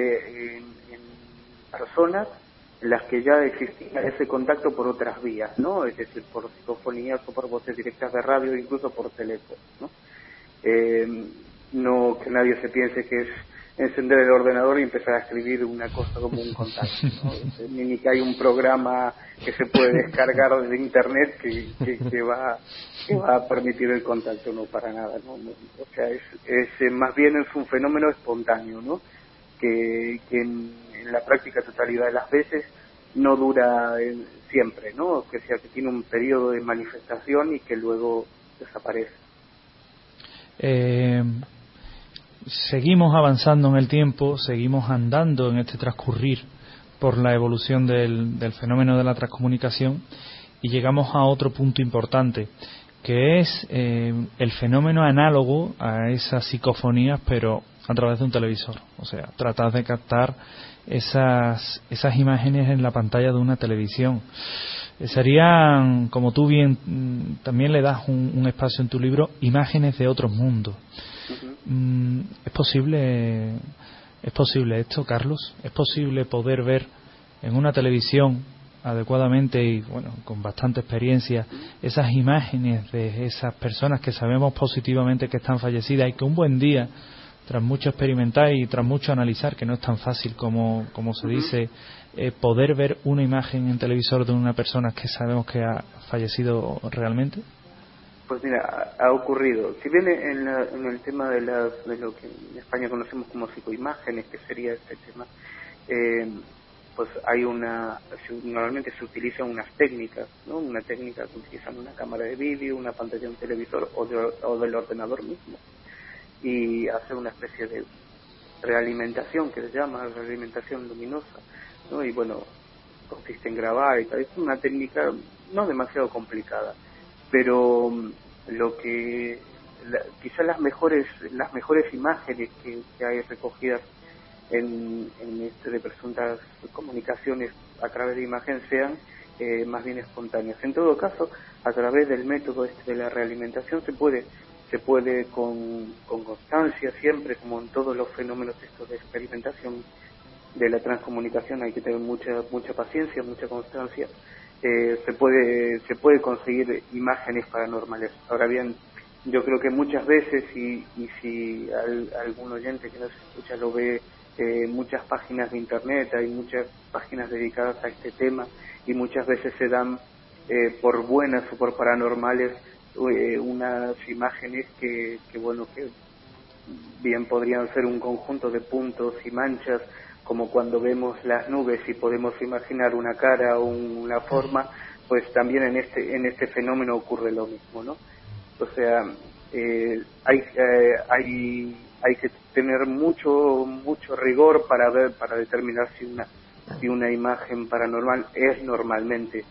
personas en las que ya existía ese contacto por otras vías, ¿no? Es decir, por psicofonías o por voces directas de radio, incluso por teléfono, ¿no? No que nadie se piense que es encender el ordenador y empezar a escribir una cosa como un contacto, ¿no? Ni que hay un programa que se puede descargar de internet que va a permitir el contacto, no, para nada, ¿no? O sea, es más bien es un fenómeno espontáneo, ¿no? Que en la práctica totalidad de las veces no dura siempre, ¿no? Que sea que tiene un periodo de manifestación y que luego desaparece. Seguimos avanzando en el tiempo, seguimos andando en este transcurrir por la evolución del fenómeno de la transcomunicación, y llegamos a otro punto importante. que es el fenómeno análogo a esas psicofonías, pero a través de un televisor. O sea, tratar de captar esas imágenes en la pantalla de una televisión. Serían, como tú bien también le das un espacio en tu libro, imágenes de otros mundos. ¿Es posible esto, Carlos? ¿Es posible poder ver en una televisión adecuadamente y bueno, con bastante experiencia, esas imágenes de esas personas que sabemos positivamente que están fallecidas y que un buen día, tras mucho experimentar y tras mucho analizar, que no es tan fácil como se dice, poder ver una imagen en televisor de una persona que sabemos que ha fallecido realmente? Pues mira, ha ocurrido. Si bien en el tema de lo que en España conocemos como psicoimágenes, que sería este tema, pues normalmente se utilizan unas técnicas, ¿no? Una técnica que utilizan una cámara de vídeo, una pantalla de un televisor o del ordenador mismo, y hace una especie de realimentación, que se llama realimentación luminosa, ¿no? Y bueno, consiste en grabar y tal. Es una técnica no demasiado complicada, pero quizás las mejores imágenes que hay recogidas de presuntas comunicaciones a través de imagen sean más bien espontáneas. En todo caso, a través del método de la realimentación se puede con constancia, siempre, como en todos los fenómenos estos de experimentación de la transcomunicación, hay que tener mucha paciencia, mucha constancia. Se puede conseguir imágenes paranormales. Ahora bien, yo creo que muchas veces, y si algún oyente que nos escucha lo ve, muchas páginas de internet, hay muchas páginas dedicadas a este tema, y muchas veces se dan por buenas o por paranormales unas imágenes que bien podrían ser un conjunto de puntos y manchas, como cuando vemos las nubes y podemos imaginar una cara o una forma, pues también en este fenómeno ocurre lo mismo, ¿no? O sea, hay que tener mucho rigor para determinar si una imagen paranormal es realmente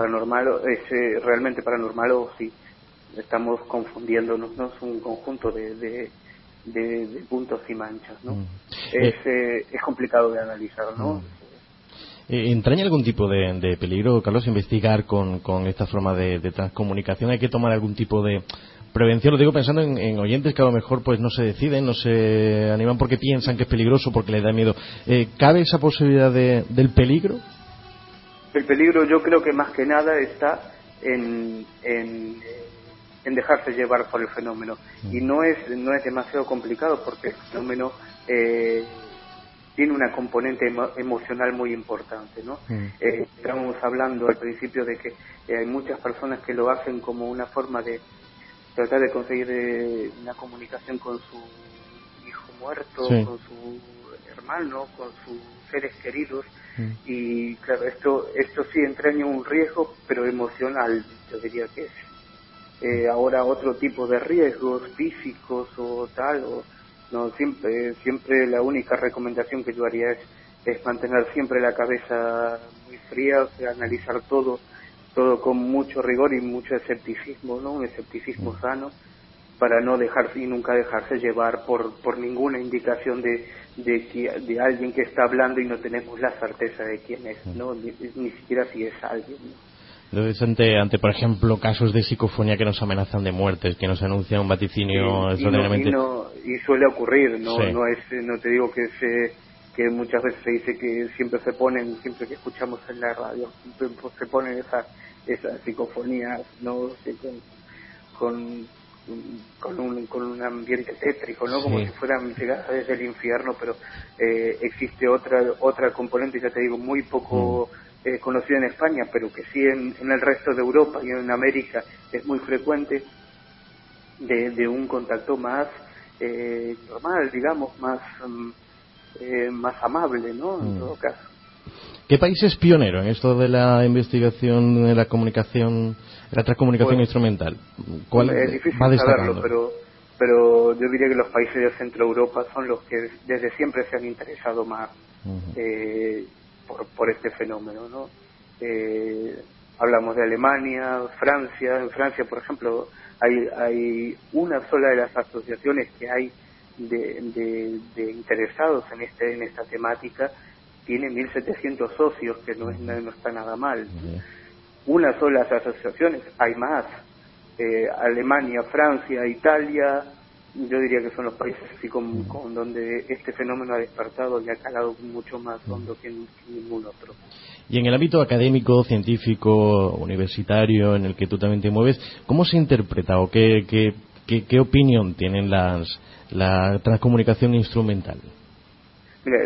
paranormal, o si estamos confundiéndonos, ¿no? Es un conjunto de puntos y manchas, ¿no? Es complicado de analizar, ¿no? ¿Entraña algún tipo de peligro, Carlos, investigar con esta forma de transcomunicación? ¿Hay que tomar algún tipo de prevención? Lo digo pensando en oyentes que a lo mejor pues no se deciden, no se animan porque piensan que es peligroso, porque les da miedo. ¿Cabe esa posibilidad del peligro? El peligro, yo creo que más que nada está en dejarse llevar por el fenómeno, y no es demasiado complicado, porque el fenómeno tiene una componente emocional muy importante, ¿no? Estábamos hablando al principio de que hay muchas personas que lo hacen como una forma de tratar de conseguir una comunicación con su hijo muerto, sí, con su hermano, con sus seres queridos, y claro, esto sí entraña un riesgo, pero emocional, yo diría que es. Ahora otro tipo de riesgos físicos o tal, no, siempre la única recomendación que yo haría es mantener siempre la cabeza muy fría, o sea, analizar todo con mucho rigor y mucho escepticismo, ¿no? Un escepticismo sano, para no nunca dejarse llevar por ninguna indicación de alguien que está hablando y no tenemos la certeza de quién es, ¿no? Ni siquiera si es alguien, ¿no? Entonces, ante por ejemplo, casos de psicofonía que nos amenazan de muertes, que nos anuncian un vaticinio extraordinariamente... Y suele ocurrir, ¿no? Sí. No te digo que muchas veces se dice que siempre que escuchamos en la radio, se ponen esas psicofonías, ¿no? Con un ambiente tétrico, ¿no? Como si fueran llegadas desde el infierno, pero existe otra componente, ya te digo, muy poco conocida en España, pero que sí en el resto de Europa y en América es muy frecuente, de un contacto más normal, digamos, más amable, ¿no? En todo caso. ¿Qué país es pionero en esto de la investigación de la comunicación, la transcomunicación instrumental? ¿Cuál es difícil va destacando? saberlo, pero yo diría que los países de Centro Europa son los que desde siempre se han interesado más por este fenómeno, ¿no? Hablamos de Alemania, Francia. En Francia, por ejemplo, hay una sola de las asociaciones que hay de interesados en esta temática, tiene 1.700 socios, que no está nada mal. Una sola de las asociaciones, hay más. Alemania, Francia, Italia, yo diría que son los países así con donde este fenómeno ha despertado y ha calado mucho más hondo que ningún otro. Y en el ámbito académico, científico, universitario, en el que tú también te mueves, ¿cómo se interpreta o qué opinión tienen la transcomunicación instrumental? Mira,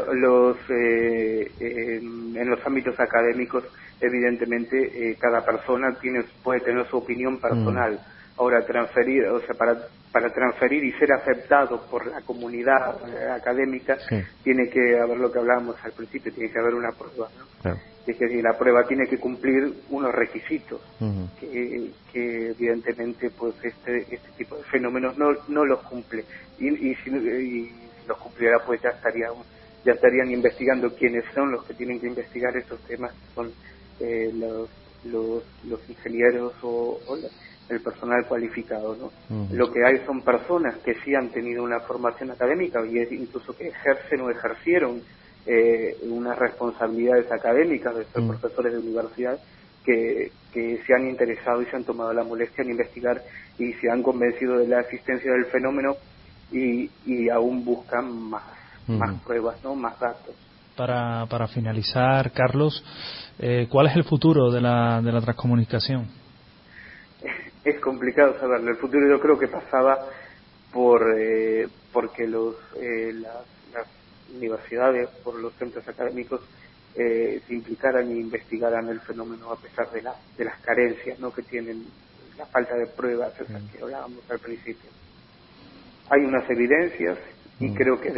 en los ámbitos académicos, evidentemente, cada persona puede tener su opinión personal. Ahora, para transferir y ser aceptado por la comunidad académica, tiene que haber lo que hablábamos al principio, tiene que haber una prueba, ¿no? Claro. Es decir, la prueba tiene que cumplir unos requisitos que evidentemente pues este tipo de fenómenos no los cumple, y si los cumpliera pues ya estarían investigando quiénes son los que tienen que investigar estos temas, son los ingenieros o el personal cualificado, ¿no? Lo que hay son personas que sí han tenido una formación académica y incluso que ejercen o ejercieron unas responsabilidades académicas de ser profesores de universidad, que se han interesado y se han tomado la molestia en investigar y se han convencido de la existencia del fenómeno y aún buscan más pruebas, ¿no? Más datos. Para finalizar, Carlos, ¿cuál es el futuro de la transcomunicación? Es complicado saberlo. El futuro yo creo que pasaba porque las universidades, por los centros académicos, se implicaran e investigaran el fenómeno a pesar de las carencias, ¿no?, que tienen, la falta de pruebas, esas que hablábamos al principio. Hay unas evidencias y creo que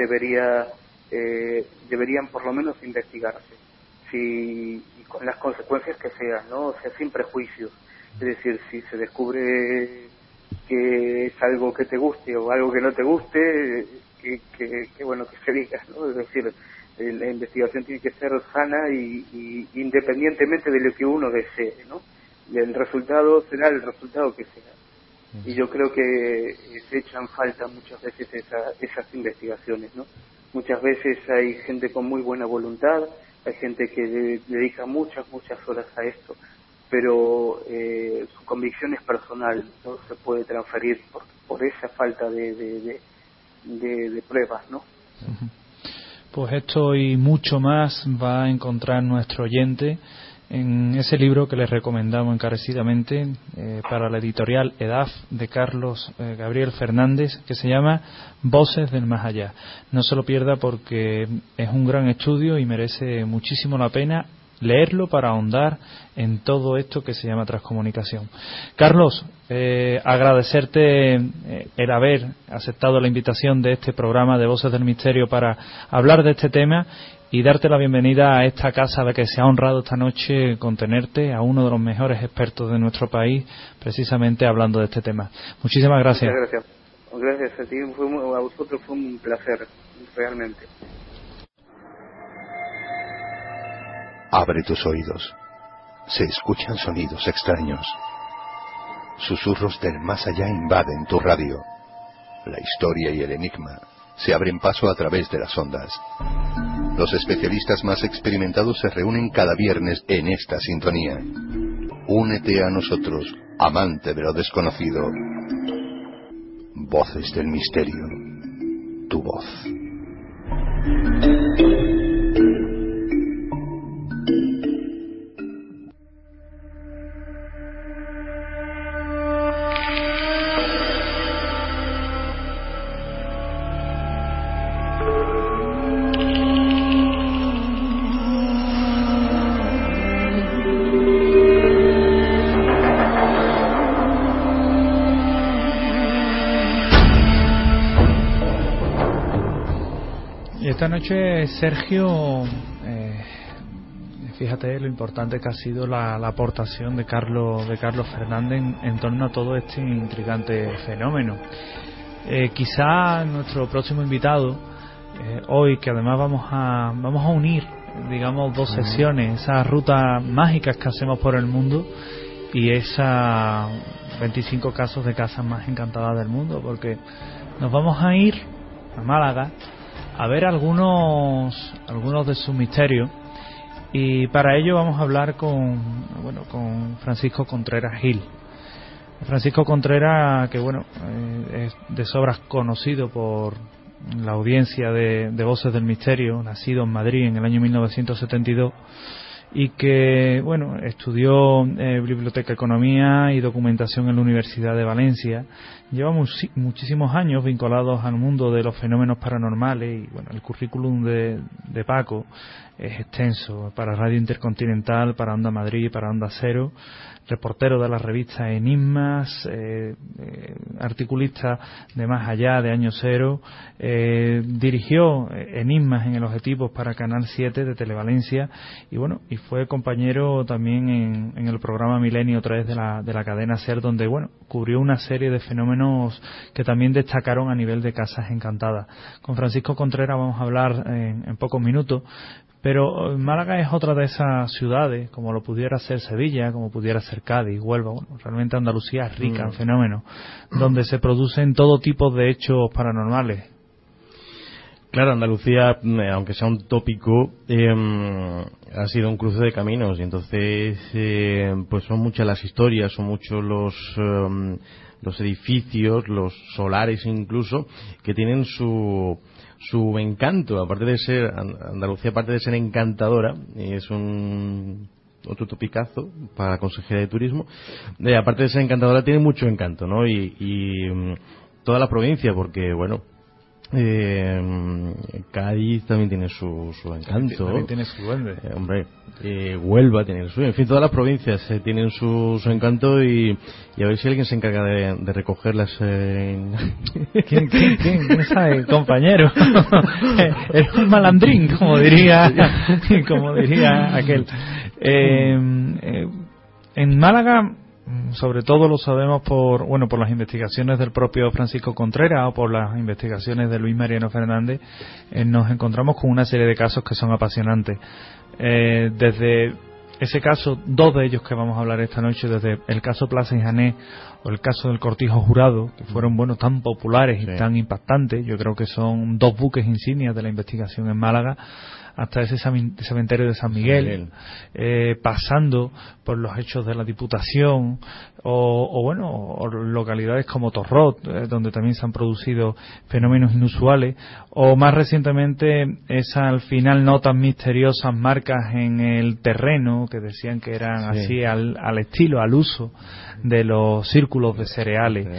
deberían por lo menos investigarse, y con las consecuencias que sean, ¿no? O sea, sin prejuicios. Es decir, si se descubre que es algo que te guste o algo que no te guste, que bueno, que se diga, ¿no? Es decir, la investigación tiene que ser sana y independientemente de lo que uno desee, ¿no? Y el resultado será el resultado que sea. Y yo creo que se echan falta muchas veces esas investigaciones, ¿no? Muchas veces hay gente con muy buena voluntad, hay gente que dedica muchas horas a esto, pero su convicción es personal, no se puede transferir por esa falta de pruebas, ¿no? Pues esto y mucho más va a encontrar nuestro oyente en ese libro que les recomendamos encarecidamente para la editorial EDAF de Carlos Gabriel Fernández, que se llama Voces del Más Allá. No se lo pierda porque es un gran estudio y merece muchísimo la pena leerlo para ahondar en todo esto que se llama transcomunicación. Carlos, agradecerte el haber aceptado la invitación de este programa de Voces del Misterio para hablar de este tema y darte la bienvenida a esta casa a la que se ha honrado esta noche con tenerte, a uno de los mejores expertos de nuestro país, precisamente hablando de este tema. Muchísimas gracias. Muchas gracias. Gracias a ti, a vosotros fue un placer, realmente. Abre tus oídos. Se escuchan sonidos extraños. Susurros del más allá invaden tu radio. La historia y el enigma se abren paso a través de las ondas. Los especialistas más experimentados se reúnen cada viernes en esta sintonía. Únete a nosotros, amante de lo desconocido. Voces del misterio. Tu voz. Esta noche, Sergio, fíjate lo importante que ha sido la aportación de Carlos Fernández en torno a todo este intrigante fenómeno. Quizá nuestro próximo invitado hoy, que además vamos a unir, digamos, dos secciones, esas rutas mágicas que hacemos por el mundo y esas 25 casos de casas más encantadas del mundo, porque nos vamos a ir a Málaga a ver algunos de sus misterios, y para ello vamos a hablar con Francisco Contreras Gil. Francisco Contreras, que es de sobras conocido por la audiencia de Voces del Misterio, nacido en Madrid en el año 1972, y que estudió Biblioteca, Economía y Documentación en la Universidad de Valencia. Lleva muchísimos años vinculados al mundo de los fenómenos paranormales, y el currículum de Paco es extenso, para Radio Intercontinental, para Onda Madrid, para Onda Cero, reportero de la revista Enigmas, articulista de Más Allá, de Año Cero, dirigió Enigmas en el Objetivos para Canal 7 de Televalencia, y fue compañero también en el programa Milenio 3 de la cadena SER, donde cubrió una serie de fenómenos que también destacaron a nivel de casas encantadas. Con Francisco Contreras vamos a hablar en pocos minutos, pero Málaga es otra de esas ciudades, como lo pudiera ser Sevilla, como pudiera ser Cádiz, Huelva. Realmente Andalucía es rica en fenómenos, donde se producen todo tipo de hechos paranormales. Claro, Andalucía, aunque sea un tópico, ha sido un cruce de caminos, y entonces pues son muchas las historias, son muchos los edificios, los solares incluso, que tienen su encanto. Aparte de ser Andalucía, aparte de ser encantadora, es otro topicazo para la Consejería de Turismo, aparte de ser encantadora, tiene mucho encanto, ¿no? Y toda la provincia, porque Cádiz también tiene su encanto. También tiene su duende. Huelva tiene el suyo. En fin, todas las provincias tienen su encanto, y a ver si alguien se encarga de recogerlas. ¿Quién sabe, compañero? Eres un malandrín, como diría aquel. En Málaga, sobre todo lo sabemos por las investigaciones del propio Francisco Contreras o por las investigaciones de Luis Mariano Fernández, nos encontramos con una serie de casos que son apasionantes. Desde ese caso, dos de ellos que vamos a hablar esta noche, desde el caso Plaza y Janés o el caso del Cortijo Jurado, que fueron tan populares y tan impactantes. Yo creo que son dos buques insignias de la investigación en Málaga, hasta ese cementerio de San Miguel, pasando por los hechos de la Diputación, o localidades como Torrot, donde también se han producido fenómenos inusuales, o más recientemente esas al final no tan misteriosas marcas en el terreno que decían que eran así al estilo, al uso de los círculos de cereales.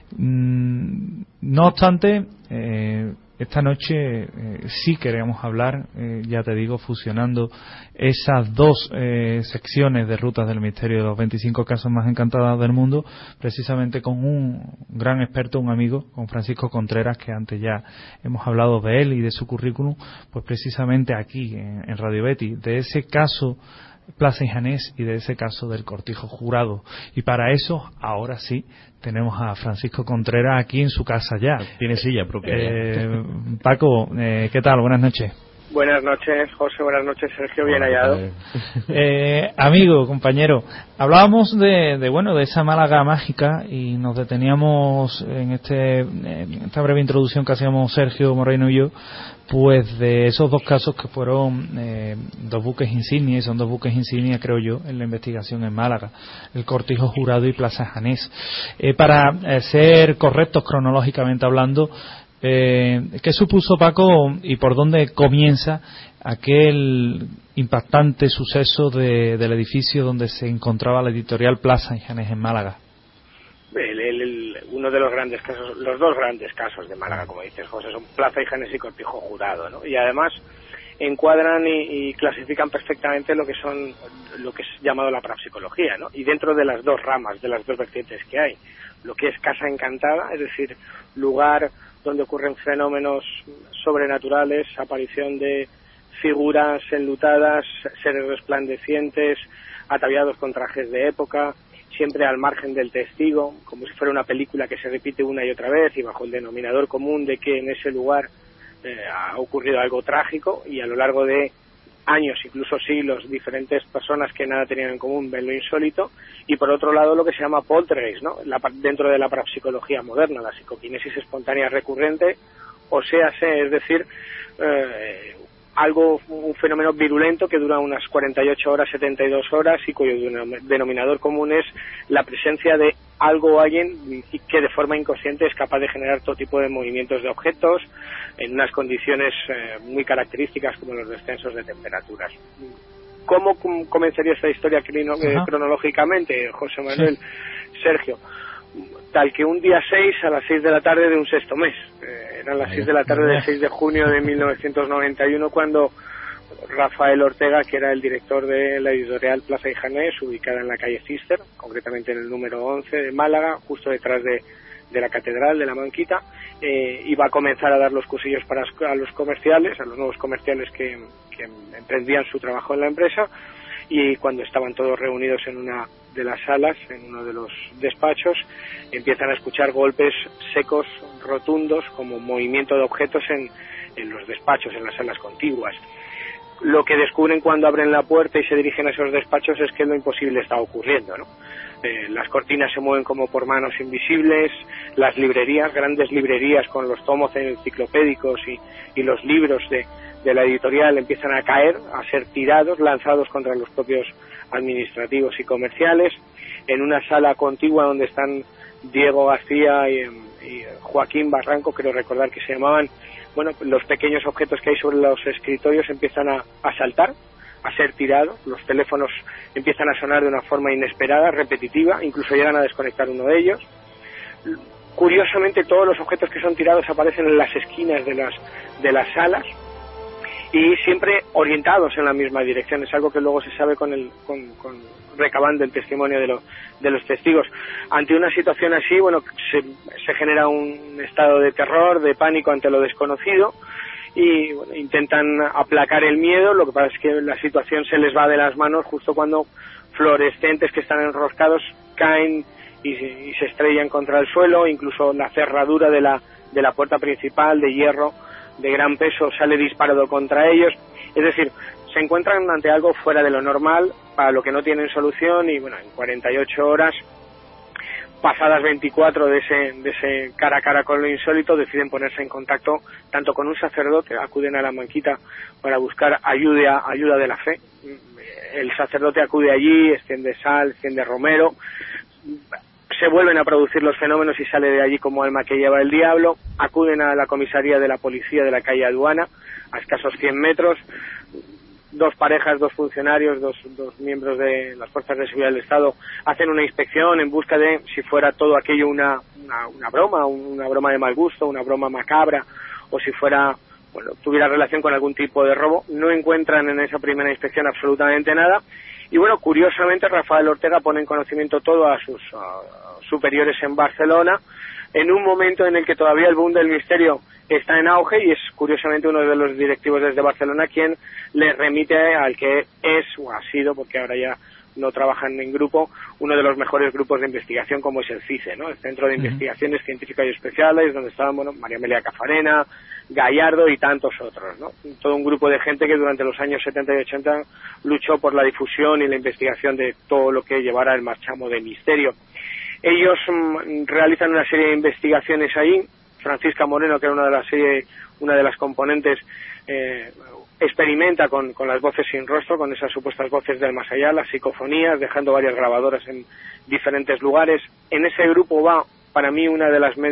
No obstante, esta noche sí queremos hablar, ya te digo, fusionando esas dos secciones de Rutas del Misterio, de los 25 casos más encantados del mundo, precisamente con un gran experto, un amigo, con Francisco Contreras, que antes ya hemos hablado de él y de su currículum, pues precisamente aquí en Radio Betis, de ese caso Plaza y Janés y de ese caso del Cortijo Jurado. Y para eso, ahora sí, tenemos a Francisco Contreras aquí en su casa ya. Tiene silla propia. Paco, ¿qué tal? Buenas noches. Buenas noches, José. Buenas noches, Sergio. Bien hallado. Amigo, compañero, hablábamos de esa Málaga mágica, y nos deteníamos en esta breve introducción que hacíamos Sergio Moreno y yo, pues de esos dos casos que fueron dos buques insignia, y son dos buques insignia, creo yo, en la investigación en Málaga, el Cortijo Jurado y Plaza Janés. Para ser correctos cronológicamente hablando, ¿qué supuso, Paco, y por dónde comienza aquel impactante suceso del edificio donde se encontraba la editorial Plaza y Janés en Málaga? Uno de los grandes casos, los dos grandes casos de Málaga, como dices, José, son Plaza y Janés y Cortijo Jurado, ¿no? Y además encuadran y clasifican perfectamente lo que es llamado la parapsicología, ¿no? Y dentro de las dos ramas, de las dos vertientes que hay, lo que es casa encantada, es decir, lugar donde ocurren fenómenos sobrenaturales, aparición de figuras enlutadas, seres resplandecientes, ataviados con trajes de época, siempre al margen del testigo, como si fuera una película que se repite una y otra vez, y bajo el denominador común de que en ese lugar ha ocurrido algo trágico, y a lo largo de años, incluso siglos, diferentes personas que nada tenían en común ven lo insólito. Y por otro lado, lo que se llama poltergeist, ¿no? Dentro de la parapsicología moderna, la psicoquinesis espontánea recurrente, o sea, es decir, un fenómeno virulento que dura unas 48 horas, 72 horas, y cuyo denominador común es la presencia de algo o alguien que de forma inconsciente es capaz de generar todo tipo de movimientos de objetos en unas condiciones muy características, como los descensos de temperaturas. ¿Cómo comenzaría esta historia cronológicamente, José Manuel? Sí. Sergio, tal que un día 6 a las 6 de la tarde de un sexto mes, eran las 6 de la tarde del 6 de junio de 1991, cuando Rafael Ortega, que era el director de la editorial Plaza y Janés, ubicada en la calle Cister, concretamente en el número 11 de Málaga, justo detrás de la Catedral de la Manquita, iba a comenzar a dar los cursillos a los comerciales, a los nuevos comerciales que emprendían su trabajo en la empresa. Y cuando estaban todos reunidos en una de las salas, en uno de los despachos, empiezan a escuchar golpes secos, rotundos, como movimiento de objetos en los despachos, en las salas contiguas. Lo que descubren cuando abren la puerta y se dirigen a esos despachos es que lo imposible está ocurriendo, ¿no? Las cortinas se mueven como por manos invisibles, las librerías, grandes librerías con los tomos enciclopédicos y los libros de la editorial empiezan a caer, a ser tirados, lanzados contra los propios administrativos y comerciales. En una sala contigua donde están Diego García y Joaquín Barranco, creo recordar que se llamaban, bueno, los pequeños objetos que hay sobre los escritorios empiezan a saltar, a ser tirados, los teléfonos empiezan a sonar de una forma inesperada, repetitiva, incluso llegan a desconectar uno de ellos. Curiosamente, todos los objetos que son tirados aparecen en las esquinas de las salas, y siempre orientados en la misma dirección. Es algo que luego se sabe recabando el testimonio de los testigos. Ante una situación así, bueno, se genera un estado de terror, de pánico ante lo desconocido, y bueno, intentan aplacar el miedo. Lo que pasa es que la situación se les va de las manos justo cuando fluorescentes que están enroscados caen y se estrellan contra el suelo. Incluso la cerradura de la puerta principal de hierro de gran peso sale disparado contra ellos. Es decir, se encuentran ante algo fuera de lo normal, para lo que no tienen solución, y bueno, en 48 horas, pasadas 24 de ese cara a cara con lo insólito, deciden ponerse en contacto tanto con un sacerdote, acuden a la Manquita para buscar ayuda de la fe. El sacerdote acude allí, extiende sal, extiende romero, se vuelven a producir los fenómenos y sale de allí como alma que lleva el diablo. Acuden a la comisaría de la policía de la calle Aduana, a escasos 100 metros. Dos parejas, dos funcionarios, dos miembros de las fuerzas de seguridad del Estado hacen una inspección en busca de si fuera todo aquello una broma de mal gusto, una broma macabra, o si tuviera relación con algún tipo de robo. No encuentran en esa primera inspección absolutamente nada. Y bueno, curiosamente Rafael Ortega pone en conocimiento todo a sus superiores en Barcelona, en un momento en el que todavía el boom del misterio está en auge, y es curiosamente uno de los directivos desde Barcelona quien le remite al que es, o ha sido, porque ahora ya no trabajan en grupo, uno de los mejores grupos de investigación, como es el CICE, ¿no? El Centro de Investigaciones Científicas y Especiales, donde estaban, María Amelia Cafarena, Gallardo y tantos otros, ¿no? Todo un grupo de gente que durante los años 70 y 80 luchó por la difusión y la investigación de todo lo que llevara el marchamo de misterio. Ellos realizan una serie de investigaciones ahí. Francisca Moreno, que era una de las componentes, experimenta con las voces sin rostro, con esas supuestas voces del más allá, las psicofonías, dejando varias grabadoras en diferentes lugares. En ese grupo va, para mí, una de las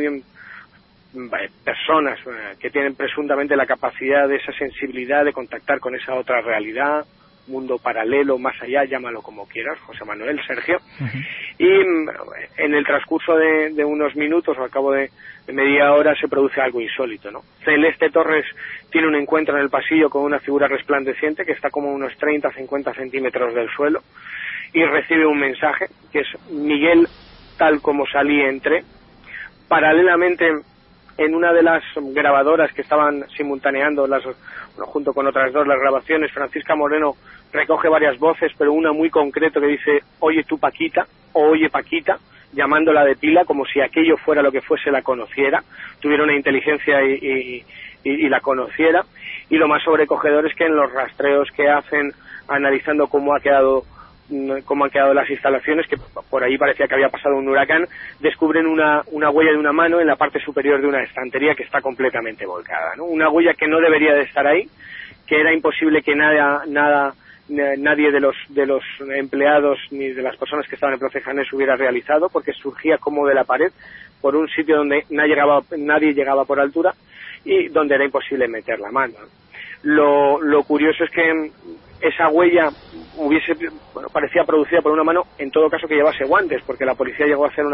personas que tienen presuntamente la capacidad de esa sensibilidad de contactar con esa otra realidad, mundo paralelo, más allá, llámalo como quieras, José Manuel, Sergio. Y en el transcurso de unos minutos, o al cabo de media hora, se produce algo insólito, ¿no? Celeste Torres tiene un encuentro en el pasillo con una figura resplandeciente que está como a unos 30-50 centímetros del suelo, y recibe un mensaje que es: Miguel, tal como salí, entré. Paralelamente, en una de las grabadoras que estaban simultaneando junto con otras dos las grabaciones, Francisca Moreno recoge varias voces, pero una muy concreta que dice: oye tú Paquita, o oye Paquita, llamándola de pila, como si aquello fuera lo que fuese, la conociera, tuviera una inteligencia y la conociera. Y lo más sobrecogedor es que en los rastreos que hacen, analizando cómo han quedado las instalaciones, que por ahí parecía que había pasado un huracán, descubren una huella de una mano en la parte superior de una estantería que está completamente volcada, ¿no? Una huella que no debería de estar ahí, que era imposible que nadie de los empleados ni de las personas que estaban en Plaza Janés hubiera realizado, porque surgía como de la pared, por un sitio donde nadie llegaba por altura y donde era imposible meter la mano. Lo curioso es que esa huella parecía producida por una mano, en todo caso que llevase guantes, porque la policía llegó a hacer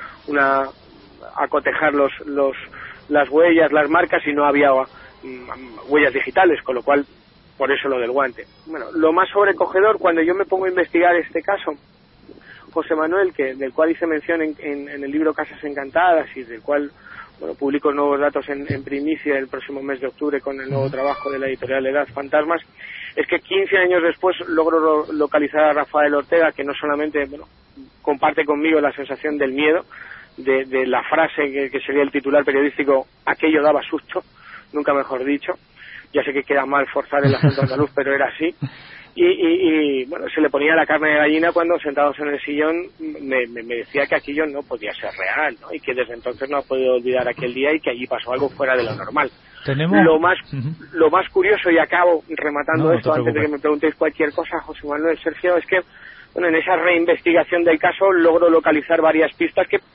a cotejar las huellas, las marcas, y no había huellas digitales, con lo cual por eso lo del guante. Bueno, lo más sobrecogedor, cuando yo me pongo a investigar este caso, José Manuel, del cual hice mención en el libro Casas Encantadas, y del cual publico nuevos datos en primicia el próximo mes de octubre con el nuevo trabajo de la editorial Edad Fantasmas, es que 15 años después logro localizar a Rafael Ortega, que no solamente comparte conmigo la sensación del miedo, de la frase que sería el titular periodístico, aquello daba susto, nunca mejor dicho. Ya sé que queda mal forzar el acento andaluz, pero era así. Y se le ponía la carne de gallina cuando, sentados en el sillón, me decía que aquello no podía ser real, ¿no? Y que desde entonces no ha podido olvidar aquel día y que allí pasó algo fuera de lo normal. Lo más curioso, y acabo rematando esto antes de que me preguntéis cualquier cosa, José Manuel, Sergio, es que en esa reinvestigación del caso logro localizar varias pistas que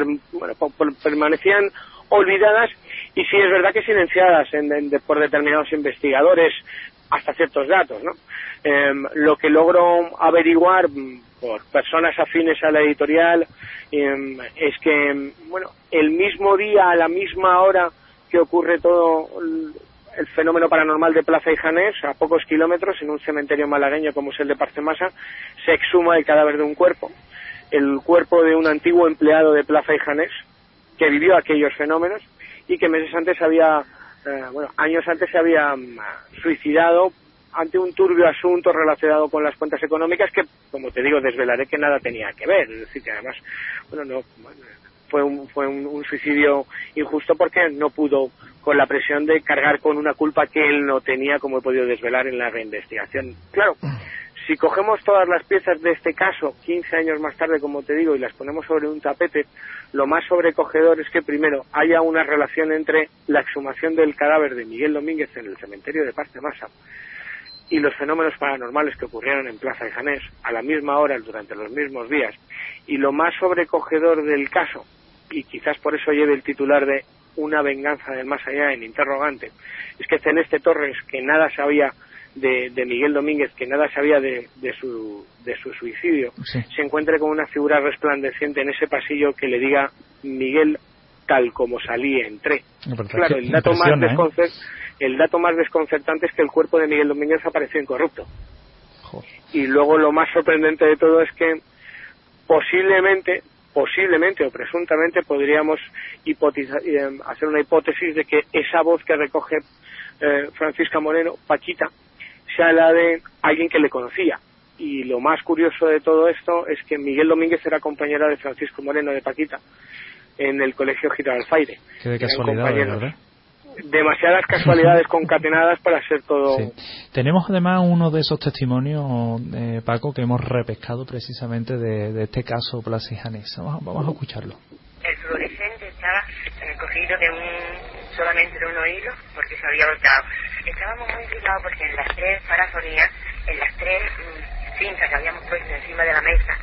permanecían olvidadas, y sí es verdad que silenciadas por determinados investigadores hasta ciertos datos, ¿no? Lo que logro averiguar por personas afines a la editorial es que el mismo día, a la misma hora que ocurre todo el fenómeno paranormal de Plaza y Janés, a pocos kilómetros, en un cementerio malagueño como es el de Parcemasa, se exhuma el cadáver de un cuerpo, el cuerpo de un antiguo empleado de Plaza y Janés que vivió aquellos fenómenos y que años antes se había suicidado ante un turbio asunto relacionado con las cuentas económicas que, como te digo, desvelaré que nada tenía que ver. Es decir, que además fue un suicidio injusto porque no pudo, con la presión de cargar con una culpa que él no tenía, como he podido desvelar en la reinvestigación. Claro, si cogemos todas las piezas de este caso 15 años más tarde, como te digo, y las ponemos sobre un tapete, lo más sobrecogedor es que primero haya una relación entre la exhumación del cadáver de Miguel Domínguez en el cementerio de Parcemasa y los fenómenos paranormales que ocurrieron en Plaza de Janés a la misma hora durante los mismos días. Y lo más sobrecogedor del caso, y quizás por eso lleve el titular de Una venganza del más allá en interrogante, es que Celeste Torres, que nada sabía de Miguel Domínguez, que nada sabía de su suicidio, sí, se encuentre con una figura resplandeciente en ese pasillo que le diga: Miguel, tal como salí, entré. Claro, el dato más desconcertante es que el cuerpo de Miguel Domínguez apareció incorrupto. Joder. Y luego lo más sorprendente de todo es que posiblemente o presuntamente podríamos hacer una hipótesis de que esa voz que recoge Francisca Moreno, Paquita, sea la de alguien que le conocía. Y lo más curioso de todo esto es que Miguel Domínguez era compañera de Francisco Moreno, de Paquita, en el colegio Giralfaire. Qué de casualidad, ¿verdad? Demasiadas casualidades concatenadas para ser todo. Sí. Tenemos además uno de esos testimonios, Paco, que hemos repescado precisamente de este caso Plaza y Janés. Vamos a escucharlo. El fluorescente estaba cogido solamente de unos hilos porque se había volcado. Estábamos muy intrigados porque en las tres parafonías, en las tres cintas que habíamos puesto encima de la mesa,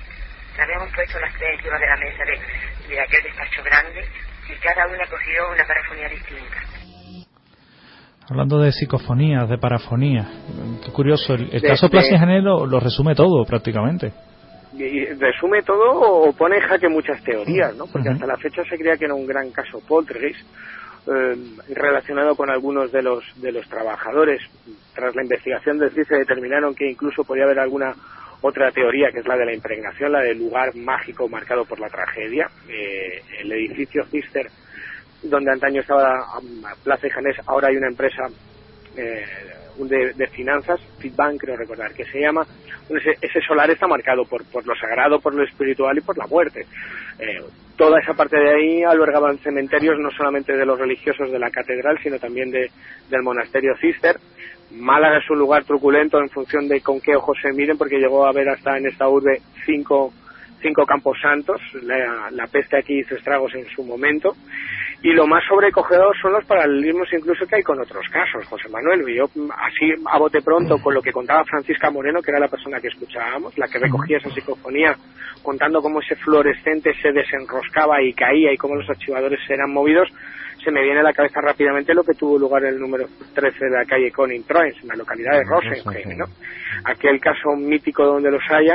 de aquel despacho grande, y cada una ha cogido una parafonía distinta. Hablando de psicofonías, de parafonías, qué curioso, el caso Plaza y Janés lo resume todo prácticamente. Y resume todo o pone en jaque muchas teorías, ¿no? Porque hasta la fecha se creía que era un gran caso poltergeist relacionado con algunos de los trabajadores. Tras la investigación del CIE se determinaron que incluso podía haber alguna otra teoría, que es la de la impregnación, la del lugar mágico marcado por la tragedia. El edificio Cister, donde antaño estaba Plaza y Janés, ahora hay una empresa de finanzas, Fitbank creo recordar que se llama. Ese solar está marcado por lo sagrado, por lo espiritual y por la muerte. Toda esa parte de ahí albergaban cementerios no solamente de los religiosos de la catedral, sino también del monasterio Cister. Málaga es un lugar truculento en función de con qué ojos se miren, porque llegó a haber hasta en esta urbe cinco campos santos. La peste aquí hizo estragos en su momento. Y lo más sobrecogedor son los paralelismos incluso que hay con otros casos, José Manuel. Y yo, así a bote pronto, con lo que contaba Francisca Moreno, que era la persona que escuchábamos, la que recogía esa psicofonía, contando cómo ese fluorescente se desenroscaba y caía y cómo los archivadores eran movidos, se me viene a la cabeza rápidamente lo que tuvo lugar en el número 13 de la calle Conning-Troyes, en la localidad de Rosenheim, ¿no? Aquel caso mítico donde los haya,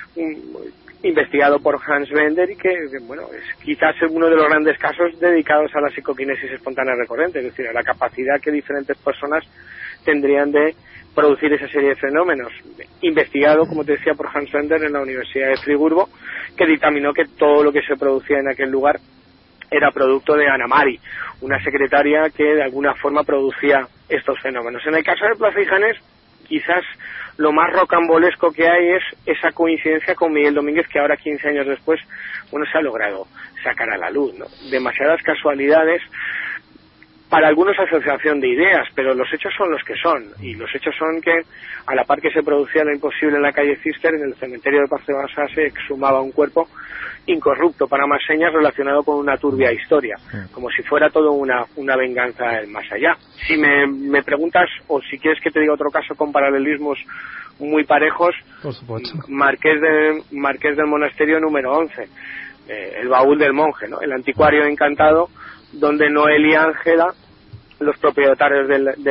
investigado por Hans Bender, y que bueno, es quizás uno de los grandes casos dedicados a la psicoquinesis espontánea recurrente, es decir, a la capacidad que diferentes personas tendrían de producir esa serie de fenómenos. Investigado, como te decía, por Hans Bender en la Universidad de Friburgo, que dictaminó que todo lo que se producía en aquel lugar era producto de Ana Mari, una secretaria que de alguna forma producía estos fenómenos. En el caso de Plaza Ijanés, quizás lo más rocambolesco que hay es esa coincidencia con Miguel Domínguez, que ahora 15 años después, bueno, se ha logrado sacar a la luz, ¿no? Demasiadas casualidades, para algunos asociación de ideas, pero los hechos son los que son, y los hechos son que a la par que se producía lo imposible en la calle Cister, en el cementerio de Paz de Basá se exhumaba un cuerpo incorrupto, para más señas, relacionado con una turbia historia, como si fuera todo una venganza del más allá. Si me preguntas, o si quieres que te diga otro caso con paralelismos muy parejos, por supuesto, Marqués del Monasterio número 11, el baúl del monje, ¿no? El anticuario encantado, donde Noel y Ángela, los propietarios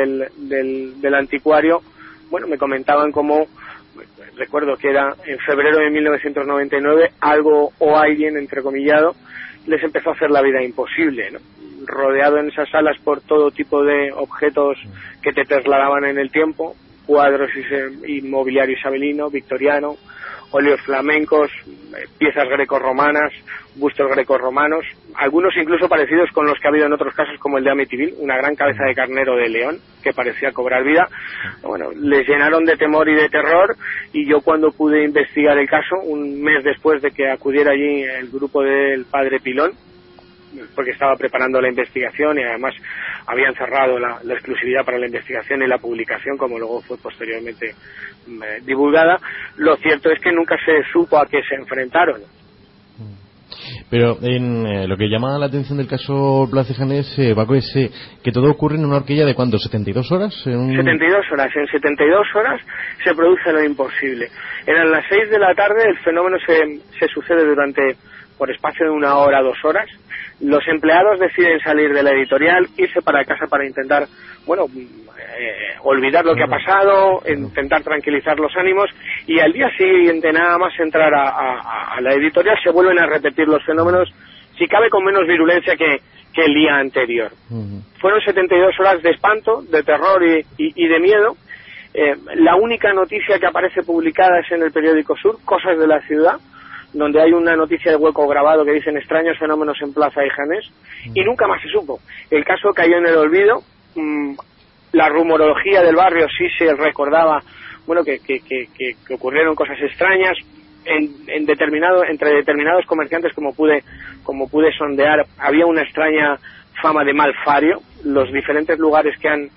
del anticuario, bueno, me comentaban cómo, recuerdo que era en febrero de 1999, algo o alguien, entrecomillado, les empezó a hacer la vida imposible, ¿no? Rodeado en esas salas por todo tipo de objetos que te trasladaban en el tiempo, cuadros y mobiliario isabelino, victoriano, óleos flamencos, piezas grecorromanas, bustos grecorromanos, algunos incluso parecidos con los que ha habido en otros casos, como el de Amityville, una gran cabeza de carnero de león que parecía cobrar vida. Bueno, les llenaron de temor y de terror, y yo, cuando pude investigar el caso, un mes después de que acudiera allí el grupo del padre Pilón, porque estaba preparando la investigación y además habían cerrado la exclusividad para la investigación y la publicación, como luego fue posteriormente divulgada, lo cierto es que nunca se supo a qué se enfrentaron. Pero en lo que llama la atención del caso Plaza Ijanés, Paco, es que todo ocurre en una horquilla de ¿cuánto? ¿72 horas? 72 horas. En 72 horas se produce lo imposible. Eran las 6 de la tarde, el fenómeno se sucede por espacio de 1 hora, 2 horas. Los empleados deciden salir de la editorial, irse para casa para intentar, bueno, olvidar lo que ha pasado, intentar tranquilizar los ánimos, y al día siguiente, nada más entrar a la editorial, se vuelven a repetir los fenómenos, si cabe con menos virulencia que el día anterior. Fueron 72 horas de espanto, de terror y de miedo. La única noticia que aparece publicada es en el periódico Sur, Cosas de la Ciudad, donde hay una noticia de hueco grabado que dicen extraños fenómenos en Plaza Ijanés, y nunca más se supo. El caso cayó en el olvido. La rumorología del barrio sí se recordaba, bueno, que ocurrieron cosas extrañas entre determinados comerciantes, como pude sondear. Había una extraña fama de malfario. Los diferentes lugares que han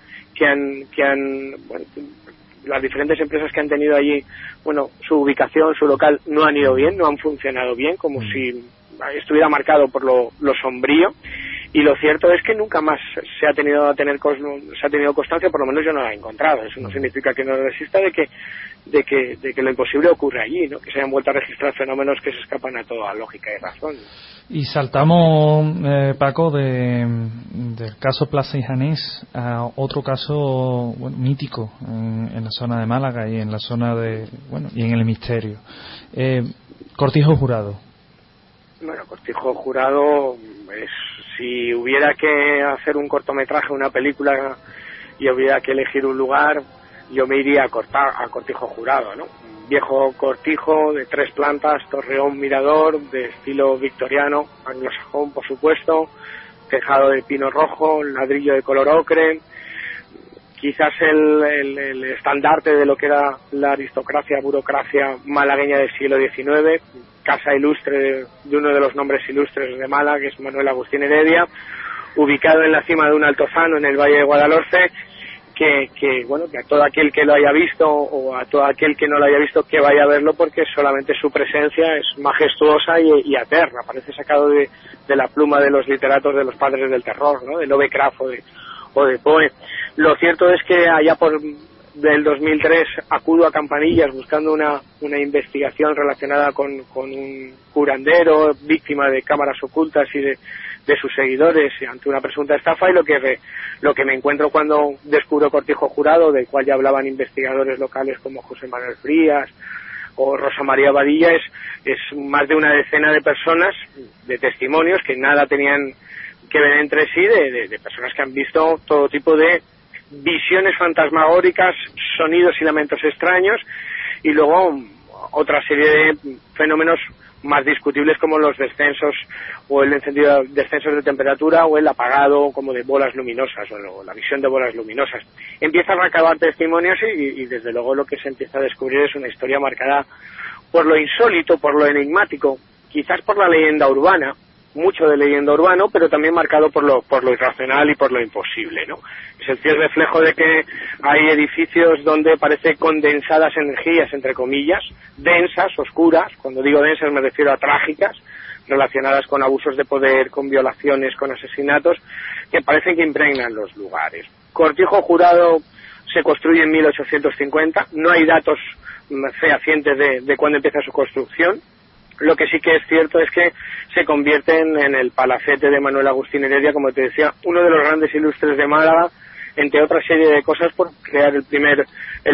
bueno, las diferentes empresas que han tenido allí, bueno, su ubicación, su local, no han ido bien, no han funcionado bien, como si estuviera marcado por lo sombrío. Y lo cierto es que nunca más se ha tenido constancia, por lo menos yo no la he encontrado. Eso no significa que no exista, de que lo imposible ocurre allí, ¿no? Que se hayan vuelto a registrar fenómenos que se escapan a toda lógica y razón. Y saltamos, Paco, del caso Plaza Ijanés a otro caso, bueno, mítico en la zona de Málaga y en la zona y en el misterio. Cortijo Jurado. Bueno, Cortijo Jurado si hubiera que hacer un cortometraje, una película, y hubiera que elegir un lugar, yo me iría a Cortijo Jurado, ¿no? Un viejo cortijo de 3 plantas, torreón mirador, de estilo victoriano, anglosajón, por supuesto, tejado de pino rojo, ladrillo de color ocre, quizás el estandarte de lo que era la aristocracia, burocracia malagueña del siglo XIX, casa ilustre de uno de los nombres ilustres de Málaga, que es Manuel Agustín Heredia, ubicado en la cima de un altozano en el Valle de Guadalhorce, que a todo aquel que lo haya visto o a todo aquel que no lo haya visto que vaya a verlo, porque solamente su presencia es majestuosa y eterna, parece sacado de la pluma de los literatos de los padres del terror, ¿no? De Lovecraft o de Poe. Lo cierto es que allá por del 2003 acudo a Campanillas buscando una investigación relacionada con un curandero víctima de cámaras ocultas y de sus seguidores ante una presunta estafa, y lo que me encuentro cuando descubro Cortijo Jurado, del cual ya hablaban investigadores locales como José Manuel Frías o Rosa María Badilla, es más de una decena de personas, de testimonios que nada tenían que ver entre sí, de personas que han visto todo tipo de visiones fantasmagóricas, sonidos y lamentos extraños, y luego otra serie de fenómenos más discutibles como los descensos o el encendido, descensos de temperatura o el apagado como de bolas luminosas o la visión de bolas luminosas. Empiezan a recabar testimonios y desde luego lo que se empieza a descubrir es una historia marcada por lo insólito, por lo enigmático, quizás por la leyenda urbana, mucho de leyenda urbano, pero también marcado por lo irracional y por lo imposible, ¿no? Es el fiel reflejo de que hay edificios donde parece condensadas energías, entre comillas, densas, oscuras. Cuando digo densas me refiero a trágicas, relacionadas con abusos de poder, con violaciones, con asesinatos, que parecen que impregnan los lugares. Cortijo Jurado se construye en 1850, no hay datos fehacientes de cuándo empieza su construcción. Lo que sí que es cierto es que se convierten en el palacete de Manuel Agustín Heredia, como te decía, uno de los grandes ilustres de Málaga, entre otra serie de cosas, por crear el primer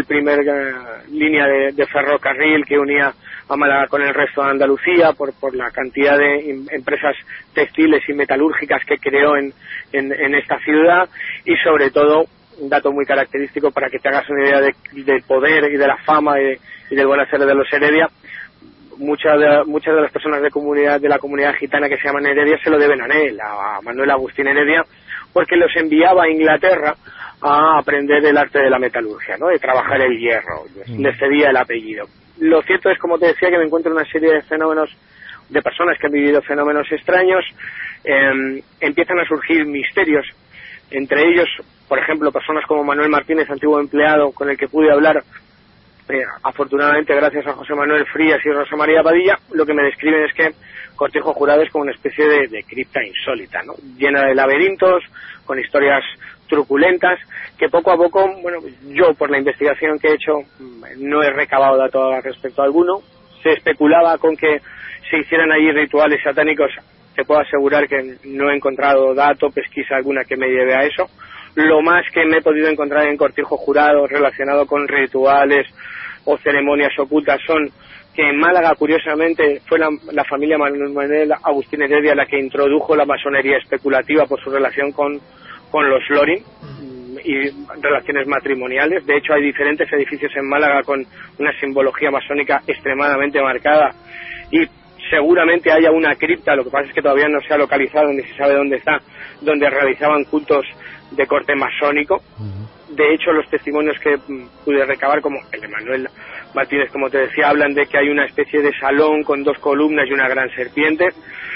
línea de ferrocarril que unía a Málaga con el resto de Andalucía, por la cantidad de empresas textiles y metalúrgicas que creó en esta ciudad, y sobre todo, un dato muy característico para que te hagas una idea del poder y de la fama y del buen hacer de los Heredia. Muchas de las personas de la comunidad gitana que se llaman Heredia se lo deben a él, a Manuel Agustín Heredia, porque los enviaba a Inglaterra a aprender el arte de la metalurgia, ¿no? De trabajar el hierro, les cedía el apellido. Lo cierto es, como te decía, que me encuentro una serie de fenómenos, de personas que han vivido fenómenos extraños, empiezan a surgir misterios, entre ellos, por ejemplo, personas como Manuel Martínez, antiguo empleado con el que pude hablar, afortunadamente gracias a José Manuel Frías y Rosa María Padilla. Lo que me describen es que Cortijo Jurado es como una especie de cripta insólita, ¿no? Llena de laberintos, con historias truculentas, que poco a poco, bueno, yo por la investigación que he hecho no he recabado datos al respecto alguno. Se especulaba con que se hicieran allí rituales satánicos. Te puedo asegurar que no he encontrado dato, pesquisa alguna que me lleve a eso. Lo más que me he podido encontrar en Cortijo Jurado relacionado con rituales o ceremonias ocultas son que en Málaga, curiosamente, fue la familia Manuel Agustín Heredia la que introdujo la masonería especulativa por su relación con los Loring y relaciones matrimoniales. De hecho, hay diferentes edificios en Málaga con una simbología masónica extremadamente marcada, y seguramente haya una cripta, lo que pasa es que todavía no se ha localizado ni se sabe dónde está, donde realizaban cultos de corte masónico. De hecho, los testimonios que pude recabar, como el de Manuel Martínez, como te decía, hablan de que hay una especie de salón con 2 columnas y una gran serpiente.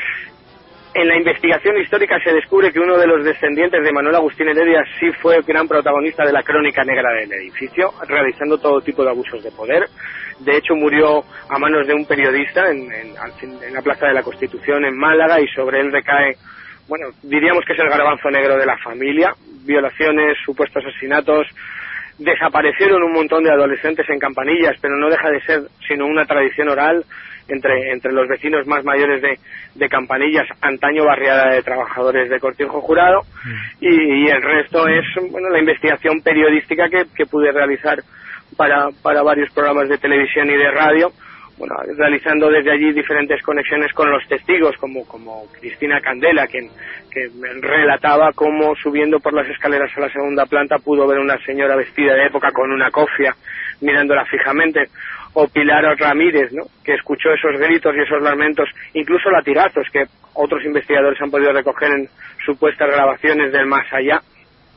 En la investigación histórica se descubre que uno de los descendientes de Manuel Agustín Heredia sí fue el gran protagonista de la crónica negra del edificio, realizando todo tipo de abusos de poder. De hecho, murió a manos de un periodista en la Plaza de la Constitución en Málaga, y sobre él recae, bueno, diríamos que es el garbanzo negro de la familia. Violaciones, supuestos asesinatos. Desaparecieron un montón de adolescentes en Campanillas, pero no deja de ser sino una tradición oral entre los vecinos más mayores de Campanillas, antaño barriada de trabajadores de Cortijo Jurado, y el resto es, bueno, la investigación periodística que pude realizar para varios programas de televisión y de radio, bueno, realizando desde allí diferentes conexiones con los testigos, como Cristina Candela, que me relataba cómo subiendo por las escaleras a la segunda planta pudo ver una señora vestida de época con una cofia mirándola fijamente, o Pilar Ramírez, ¿no?, que escuchó esos gritos y esos lamentos, incluso latigazos que otros investigadores han podido recoger en supuestas grabaciones del más allá.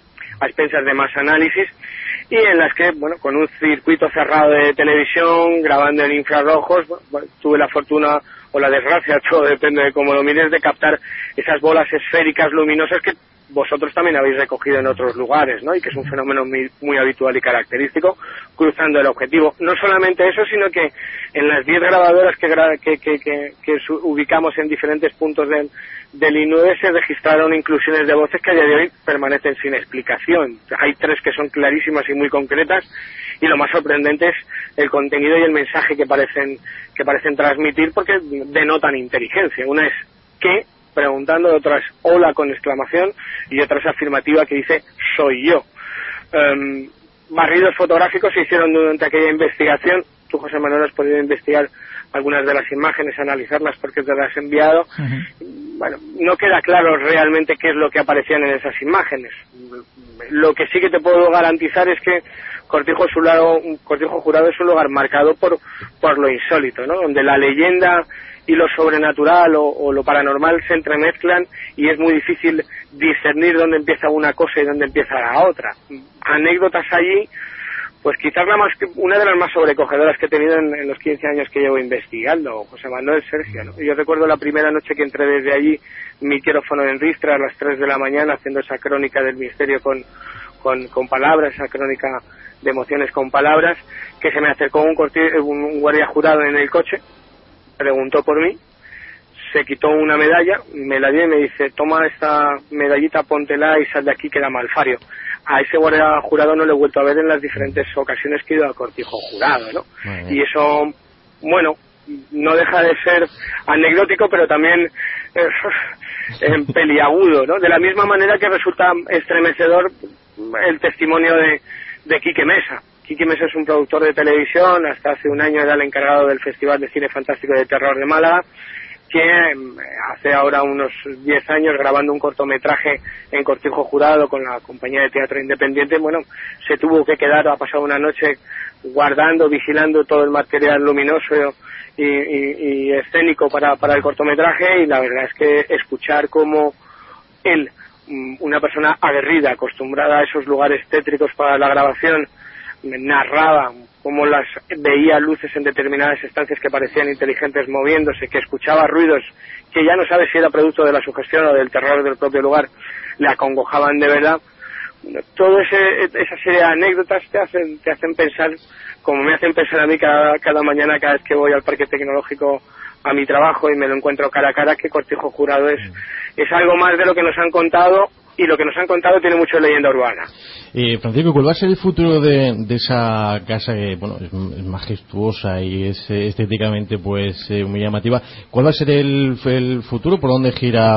a expensas de más análisis, y en las que, bueno, con un circuito cerrado de televisión, grabando en infrarrojos, bueno, tuve la fortuna o la desgracia, todo depende de cómo lo mires, de captar esas bolas esféricas luminosas que vosotros también habéis recogido en otros lugares, ¿no? Y que es un fenómeno muy habitual y característico, cruzando el objetivo. No solamente eso, sino que en las 10 grabadoras que ubicamos en diferentes puntos del I9 se registraron inclusiones de voces que a día de hoy permanecen sin explicación. Hay 3 que son clarísimas y muy concretas, y lo más sorprendente es el contenido y el mensaje que parecen transmitir, porque denotan inteligencia. Una es ¿qué?, preguntando, otra es hola con exclamación, y otra es afirmativa que dice soy yo. Barridos fotográficos se hicieron durante aquella investigación. Tú, José Manuel, has podido investigar algunas de las imágenes, analizarlas porque te las has enviado. Uh-huh. Bueno, no queda claro realmente qué es lo que aparecían en esas imágenes. Lo que sí que te puedo garantizar es que Cortijo Jurado es un lugar marcado por lo insólito, ¿no? Donde la leyenda y lo sobrenatural o lo paranormal se entremezclan, y es muy difícil discernir dónde empieza una cosa y dónde empieza la otra. Anécdotas allí, pues quizás una de las más sobrecogedoras que he tenido en los 15 años que llevo investigando, José Manuel, Sergio, ¿no? Yo recuerdo la primera noche que entré desde allí, micrófono en ristra a las 3 de la mañana, haciendo esa crónica del misterio con palabras, esa crónica de emociones con palabras, que se me acercó un guardia jurado en el coche, preguntó por mí, se quitó una medalla, me la dio y me dice: toma esta medallita, póntela y sal de aquí, que da malfario. A ese guardia jurado no lo he vuelto a ver en las diferentes ocasiones que he ido a Cortijo Jurado, ¿no? Y eso, bueno, no deja de ser anecdótico, pero también peliagudo, ¿no? De la misma manera que resulta estremecedor el testimonio de Quique Mesa. Quique Mesa es un productor de televisión, hasta hace un año era el encargado del Festival de Cine Fantástico de Terror de Málaga, que hace ahora unos 10 años, grabando un cortometraje en Cortijo Jurado con la compañía de teatro independiente, bueno, se tuvo que quedar, ha pasado una noche guardando, vigilando todo el material luminoso y escénico para el cortometraje, y la verdad es que escuchar cómo él, una persona aguerrida, acostumbrada a esos lugares tétricos para la grabación, narraba cómo las veía luces en determinadas estancias que parecían inteligentes moviéndose, que escuchaba ruidos que ya no sabe si era producto de la sugestión o del terror del propio lugar, le acongojaban de verdad. Toda esa serie de anécdotas te hacen pensar, como me hacen pensar a mí cada mañana, cada vez que voy al Parque Tecnológico a mi trabajo y me lo encuentro cara a cara, que Cortijo Jurado es algo más de lo que nos han contado, y lo que nos han contado tiene mucho de leyenda urbana. Francisco, ¿cuál va a ser el futuro de esa casa que, bueno, es majestuosa y es estéticamente pues muy llamativa? ¿Cuál va a ser el futuro? ¿Por dónde gira?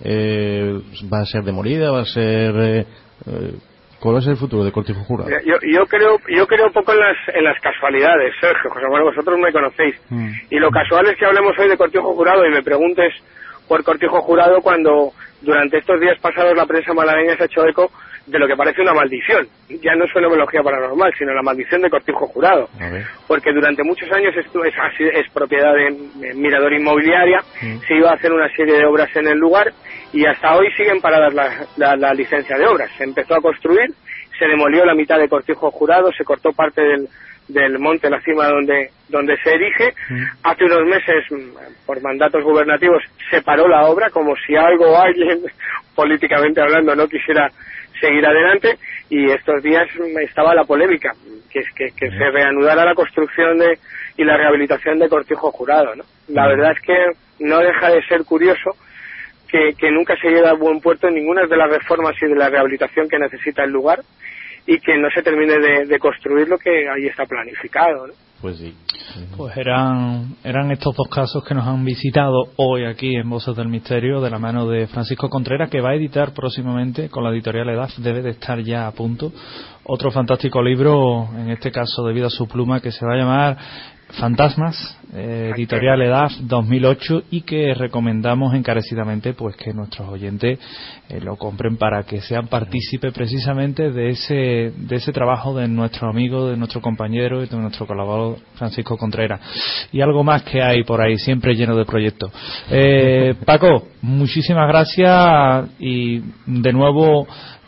¿Va a ser demolida? ¿Va a ser cuál va a ser el futuro de Cortijo Jurado? Yo creo poco en las casualidades, Sergio. José Manuel, vosotros me conocéis. Y lo casual es que hablemos hoy de Cortijo Jurado y me preguntes por Cortijo Jurado cuando durante estos días pasados la prensa malagueña se ha hecho eco de lo que parece una maldición. Ya no es fenomenología paranormal, sino la maldición de Cortijo Jurado. Porque durante muchos años esto es propiedad de Mirador Inmobiliaria, se iba a hacer una serie de obras en el lugar y hasta hoy siguen paradas la licencia de obras. Se empezó a construir, se demolió la mitad de Cortijo Jurado, se cortó parte del monte, la cima donde se erige. Hace unos meses, por mandatos gubernativos, se paró la obra, como si algo o alguien, políticamente hablando, no quisiera seguir adelante, y estos días estaba la polémica, que se reanudara la construcción y la rehabilitación de Cortijo Jurado, ¿no? La verdad es que no deja de ser curioso que nunca se llegue a buen puerto en ninguna de las reformas y de la rehabilitación que necesita el lugar, y que no se termine de construir lo que ahí está planificado, ¿no? Pues sí. Pues eran estos dos casos que nos han visitado hoy aquí en Voces del Misterio, de la mano de Francisco Contreras, que va a editar próximamente con la editorial EDAF, debe de estar ya a punto, otro fantástico libro, en este caso debido a su pluma, que se va a llamar Fantasmas, editorial EDAF 2008, y que recomendamos encarecidamente pues que nuestros oyentes lo compren para que sean partícipes precisamente de ese trabajo de nuestro amigo, de nuestro compañero y de nuestro colaborador Francisco Contreras, y algo más que hay por ahí, siempre lleno de proyectos. Paco, muchísimas gracias, y de nuevo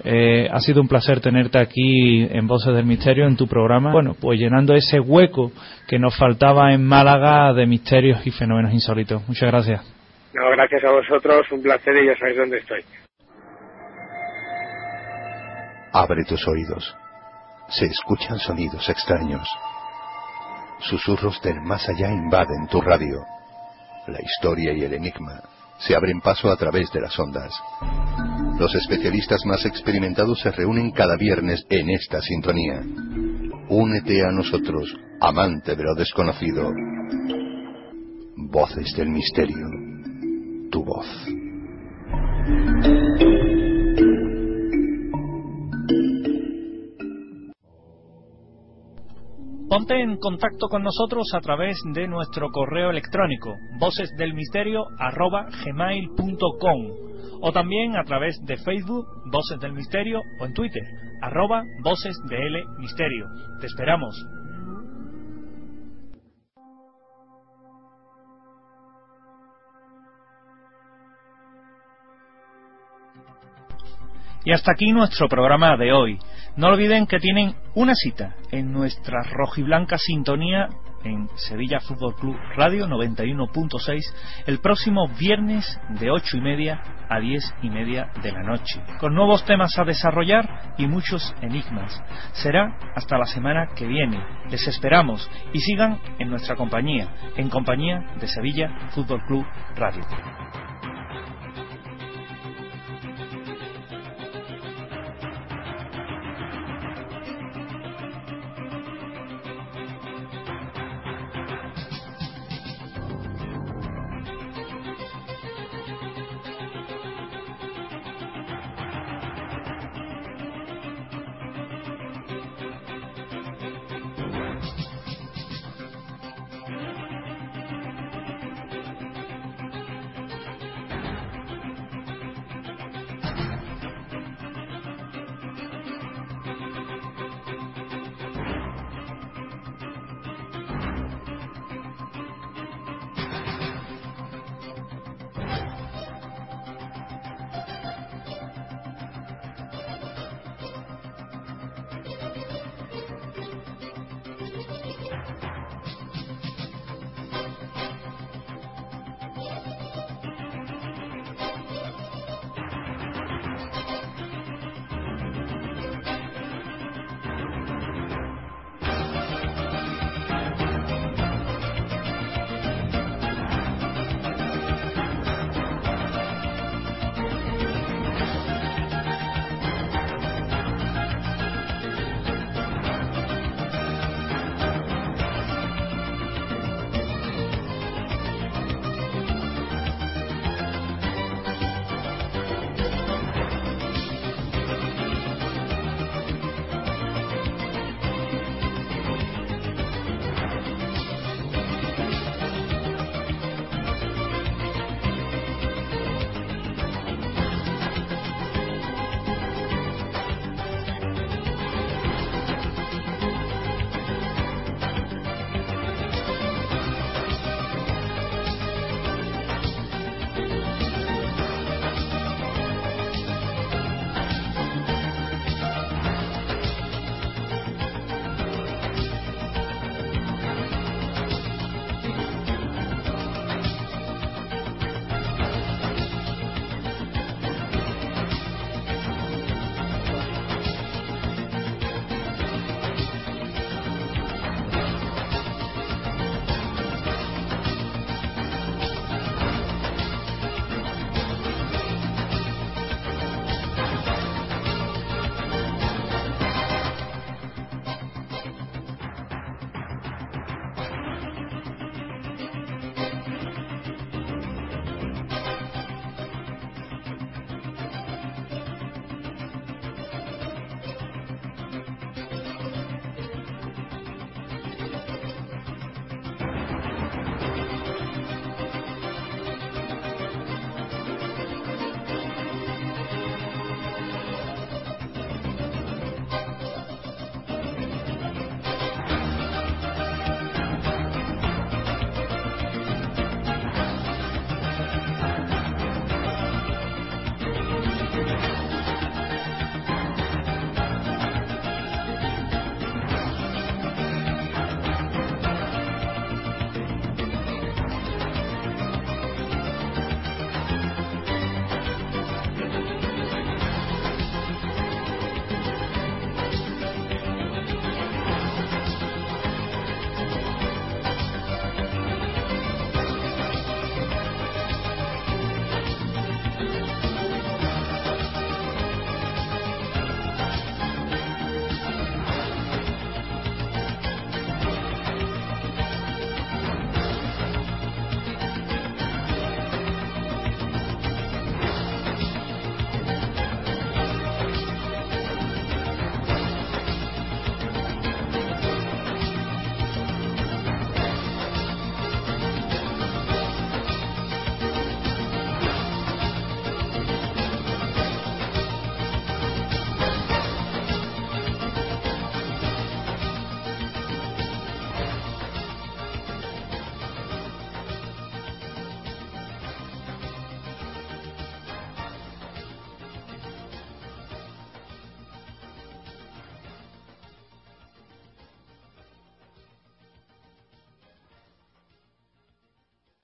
Ha sido un placer tenerte aquí en Voces del Misterio, en tu programa. Bueno, pues llenando ese hueco que nos faltaba en Málaga de misterios y fenómenos insólitos. Muchas gracias. No, gracias a vosotros, un placer y ya sabéis dónde estoy. Abre tus oídos. Se escuchan sonidos extraños. Susurros del más allá invaden tu radio. La historia y el enigma se abren paso a través de las ondas. Los especialistas más experimentados se reúnen cada viernes en esta sintonía. Únete a nosotros, amante de lo desconocido. Voces del misterio. Tu voz. Ponte en contacto con nosotros a través de nuestro correo electrónico vocesdelmisterio@gmail.com o también a través de Facebook Voces del Misterio o en Twitter @vocesdelmisterio. Te esperamos. Y hasta aquí nuestro programa de hoy. No olviden que tienen una cita en nuestra rojiblanca sintonía en Sevilla Fútbol Club Radio 91.6 el próximo viernes de 8:30 a 10:30 de la noche, con nuevos temas a desarrollar y muchos enigmas. Será hasta la semana que viene. Les esperamos y sigan en nuestra compañía, en compañía de Sevilla Fútbol Club Radio.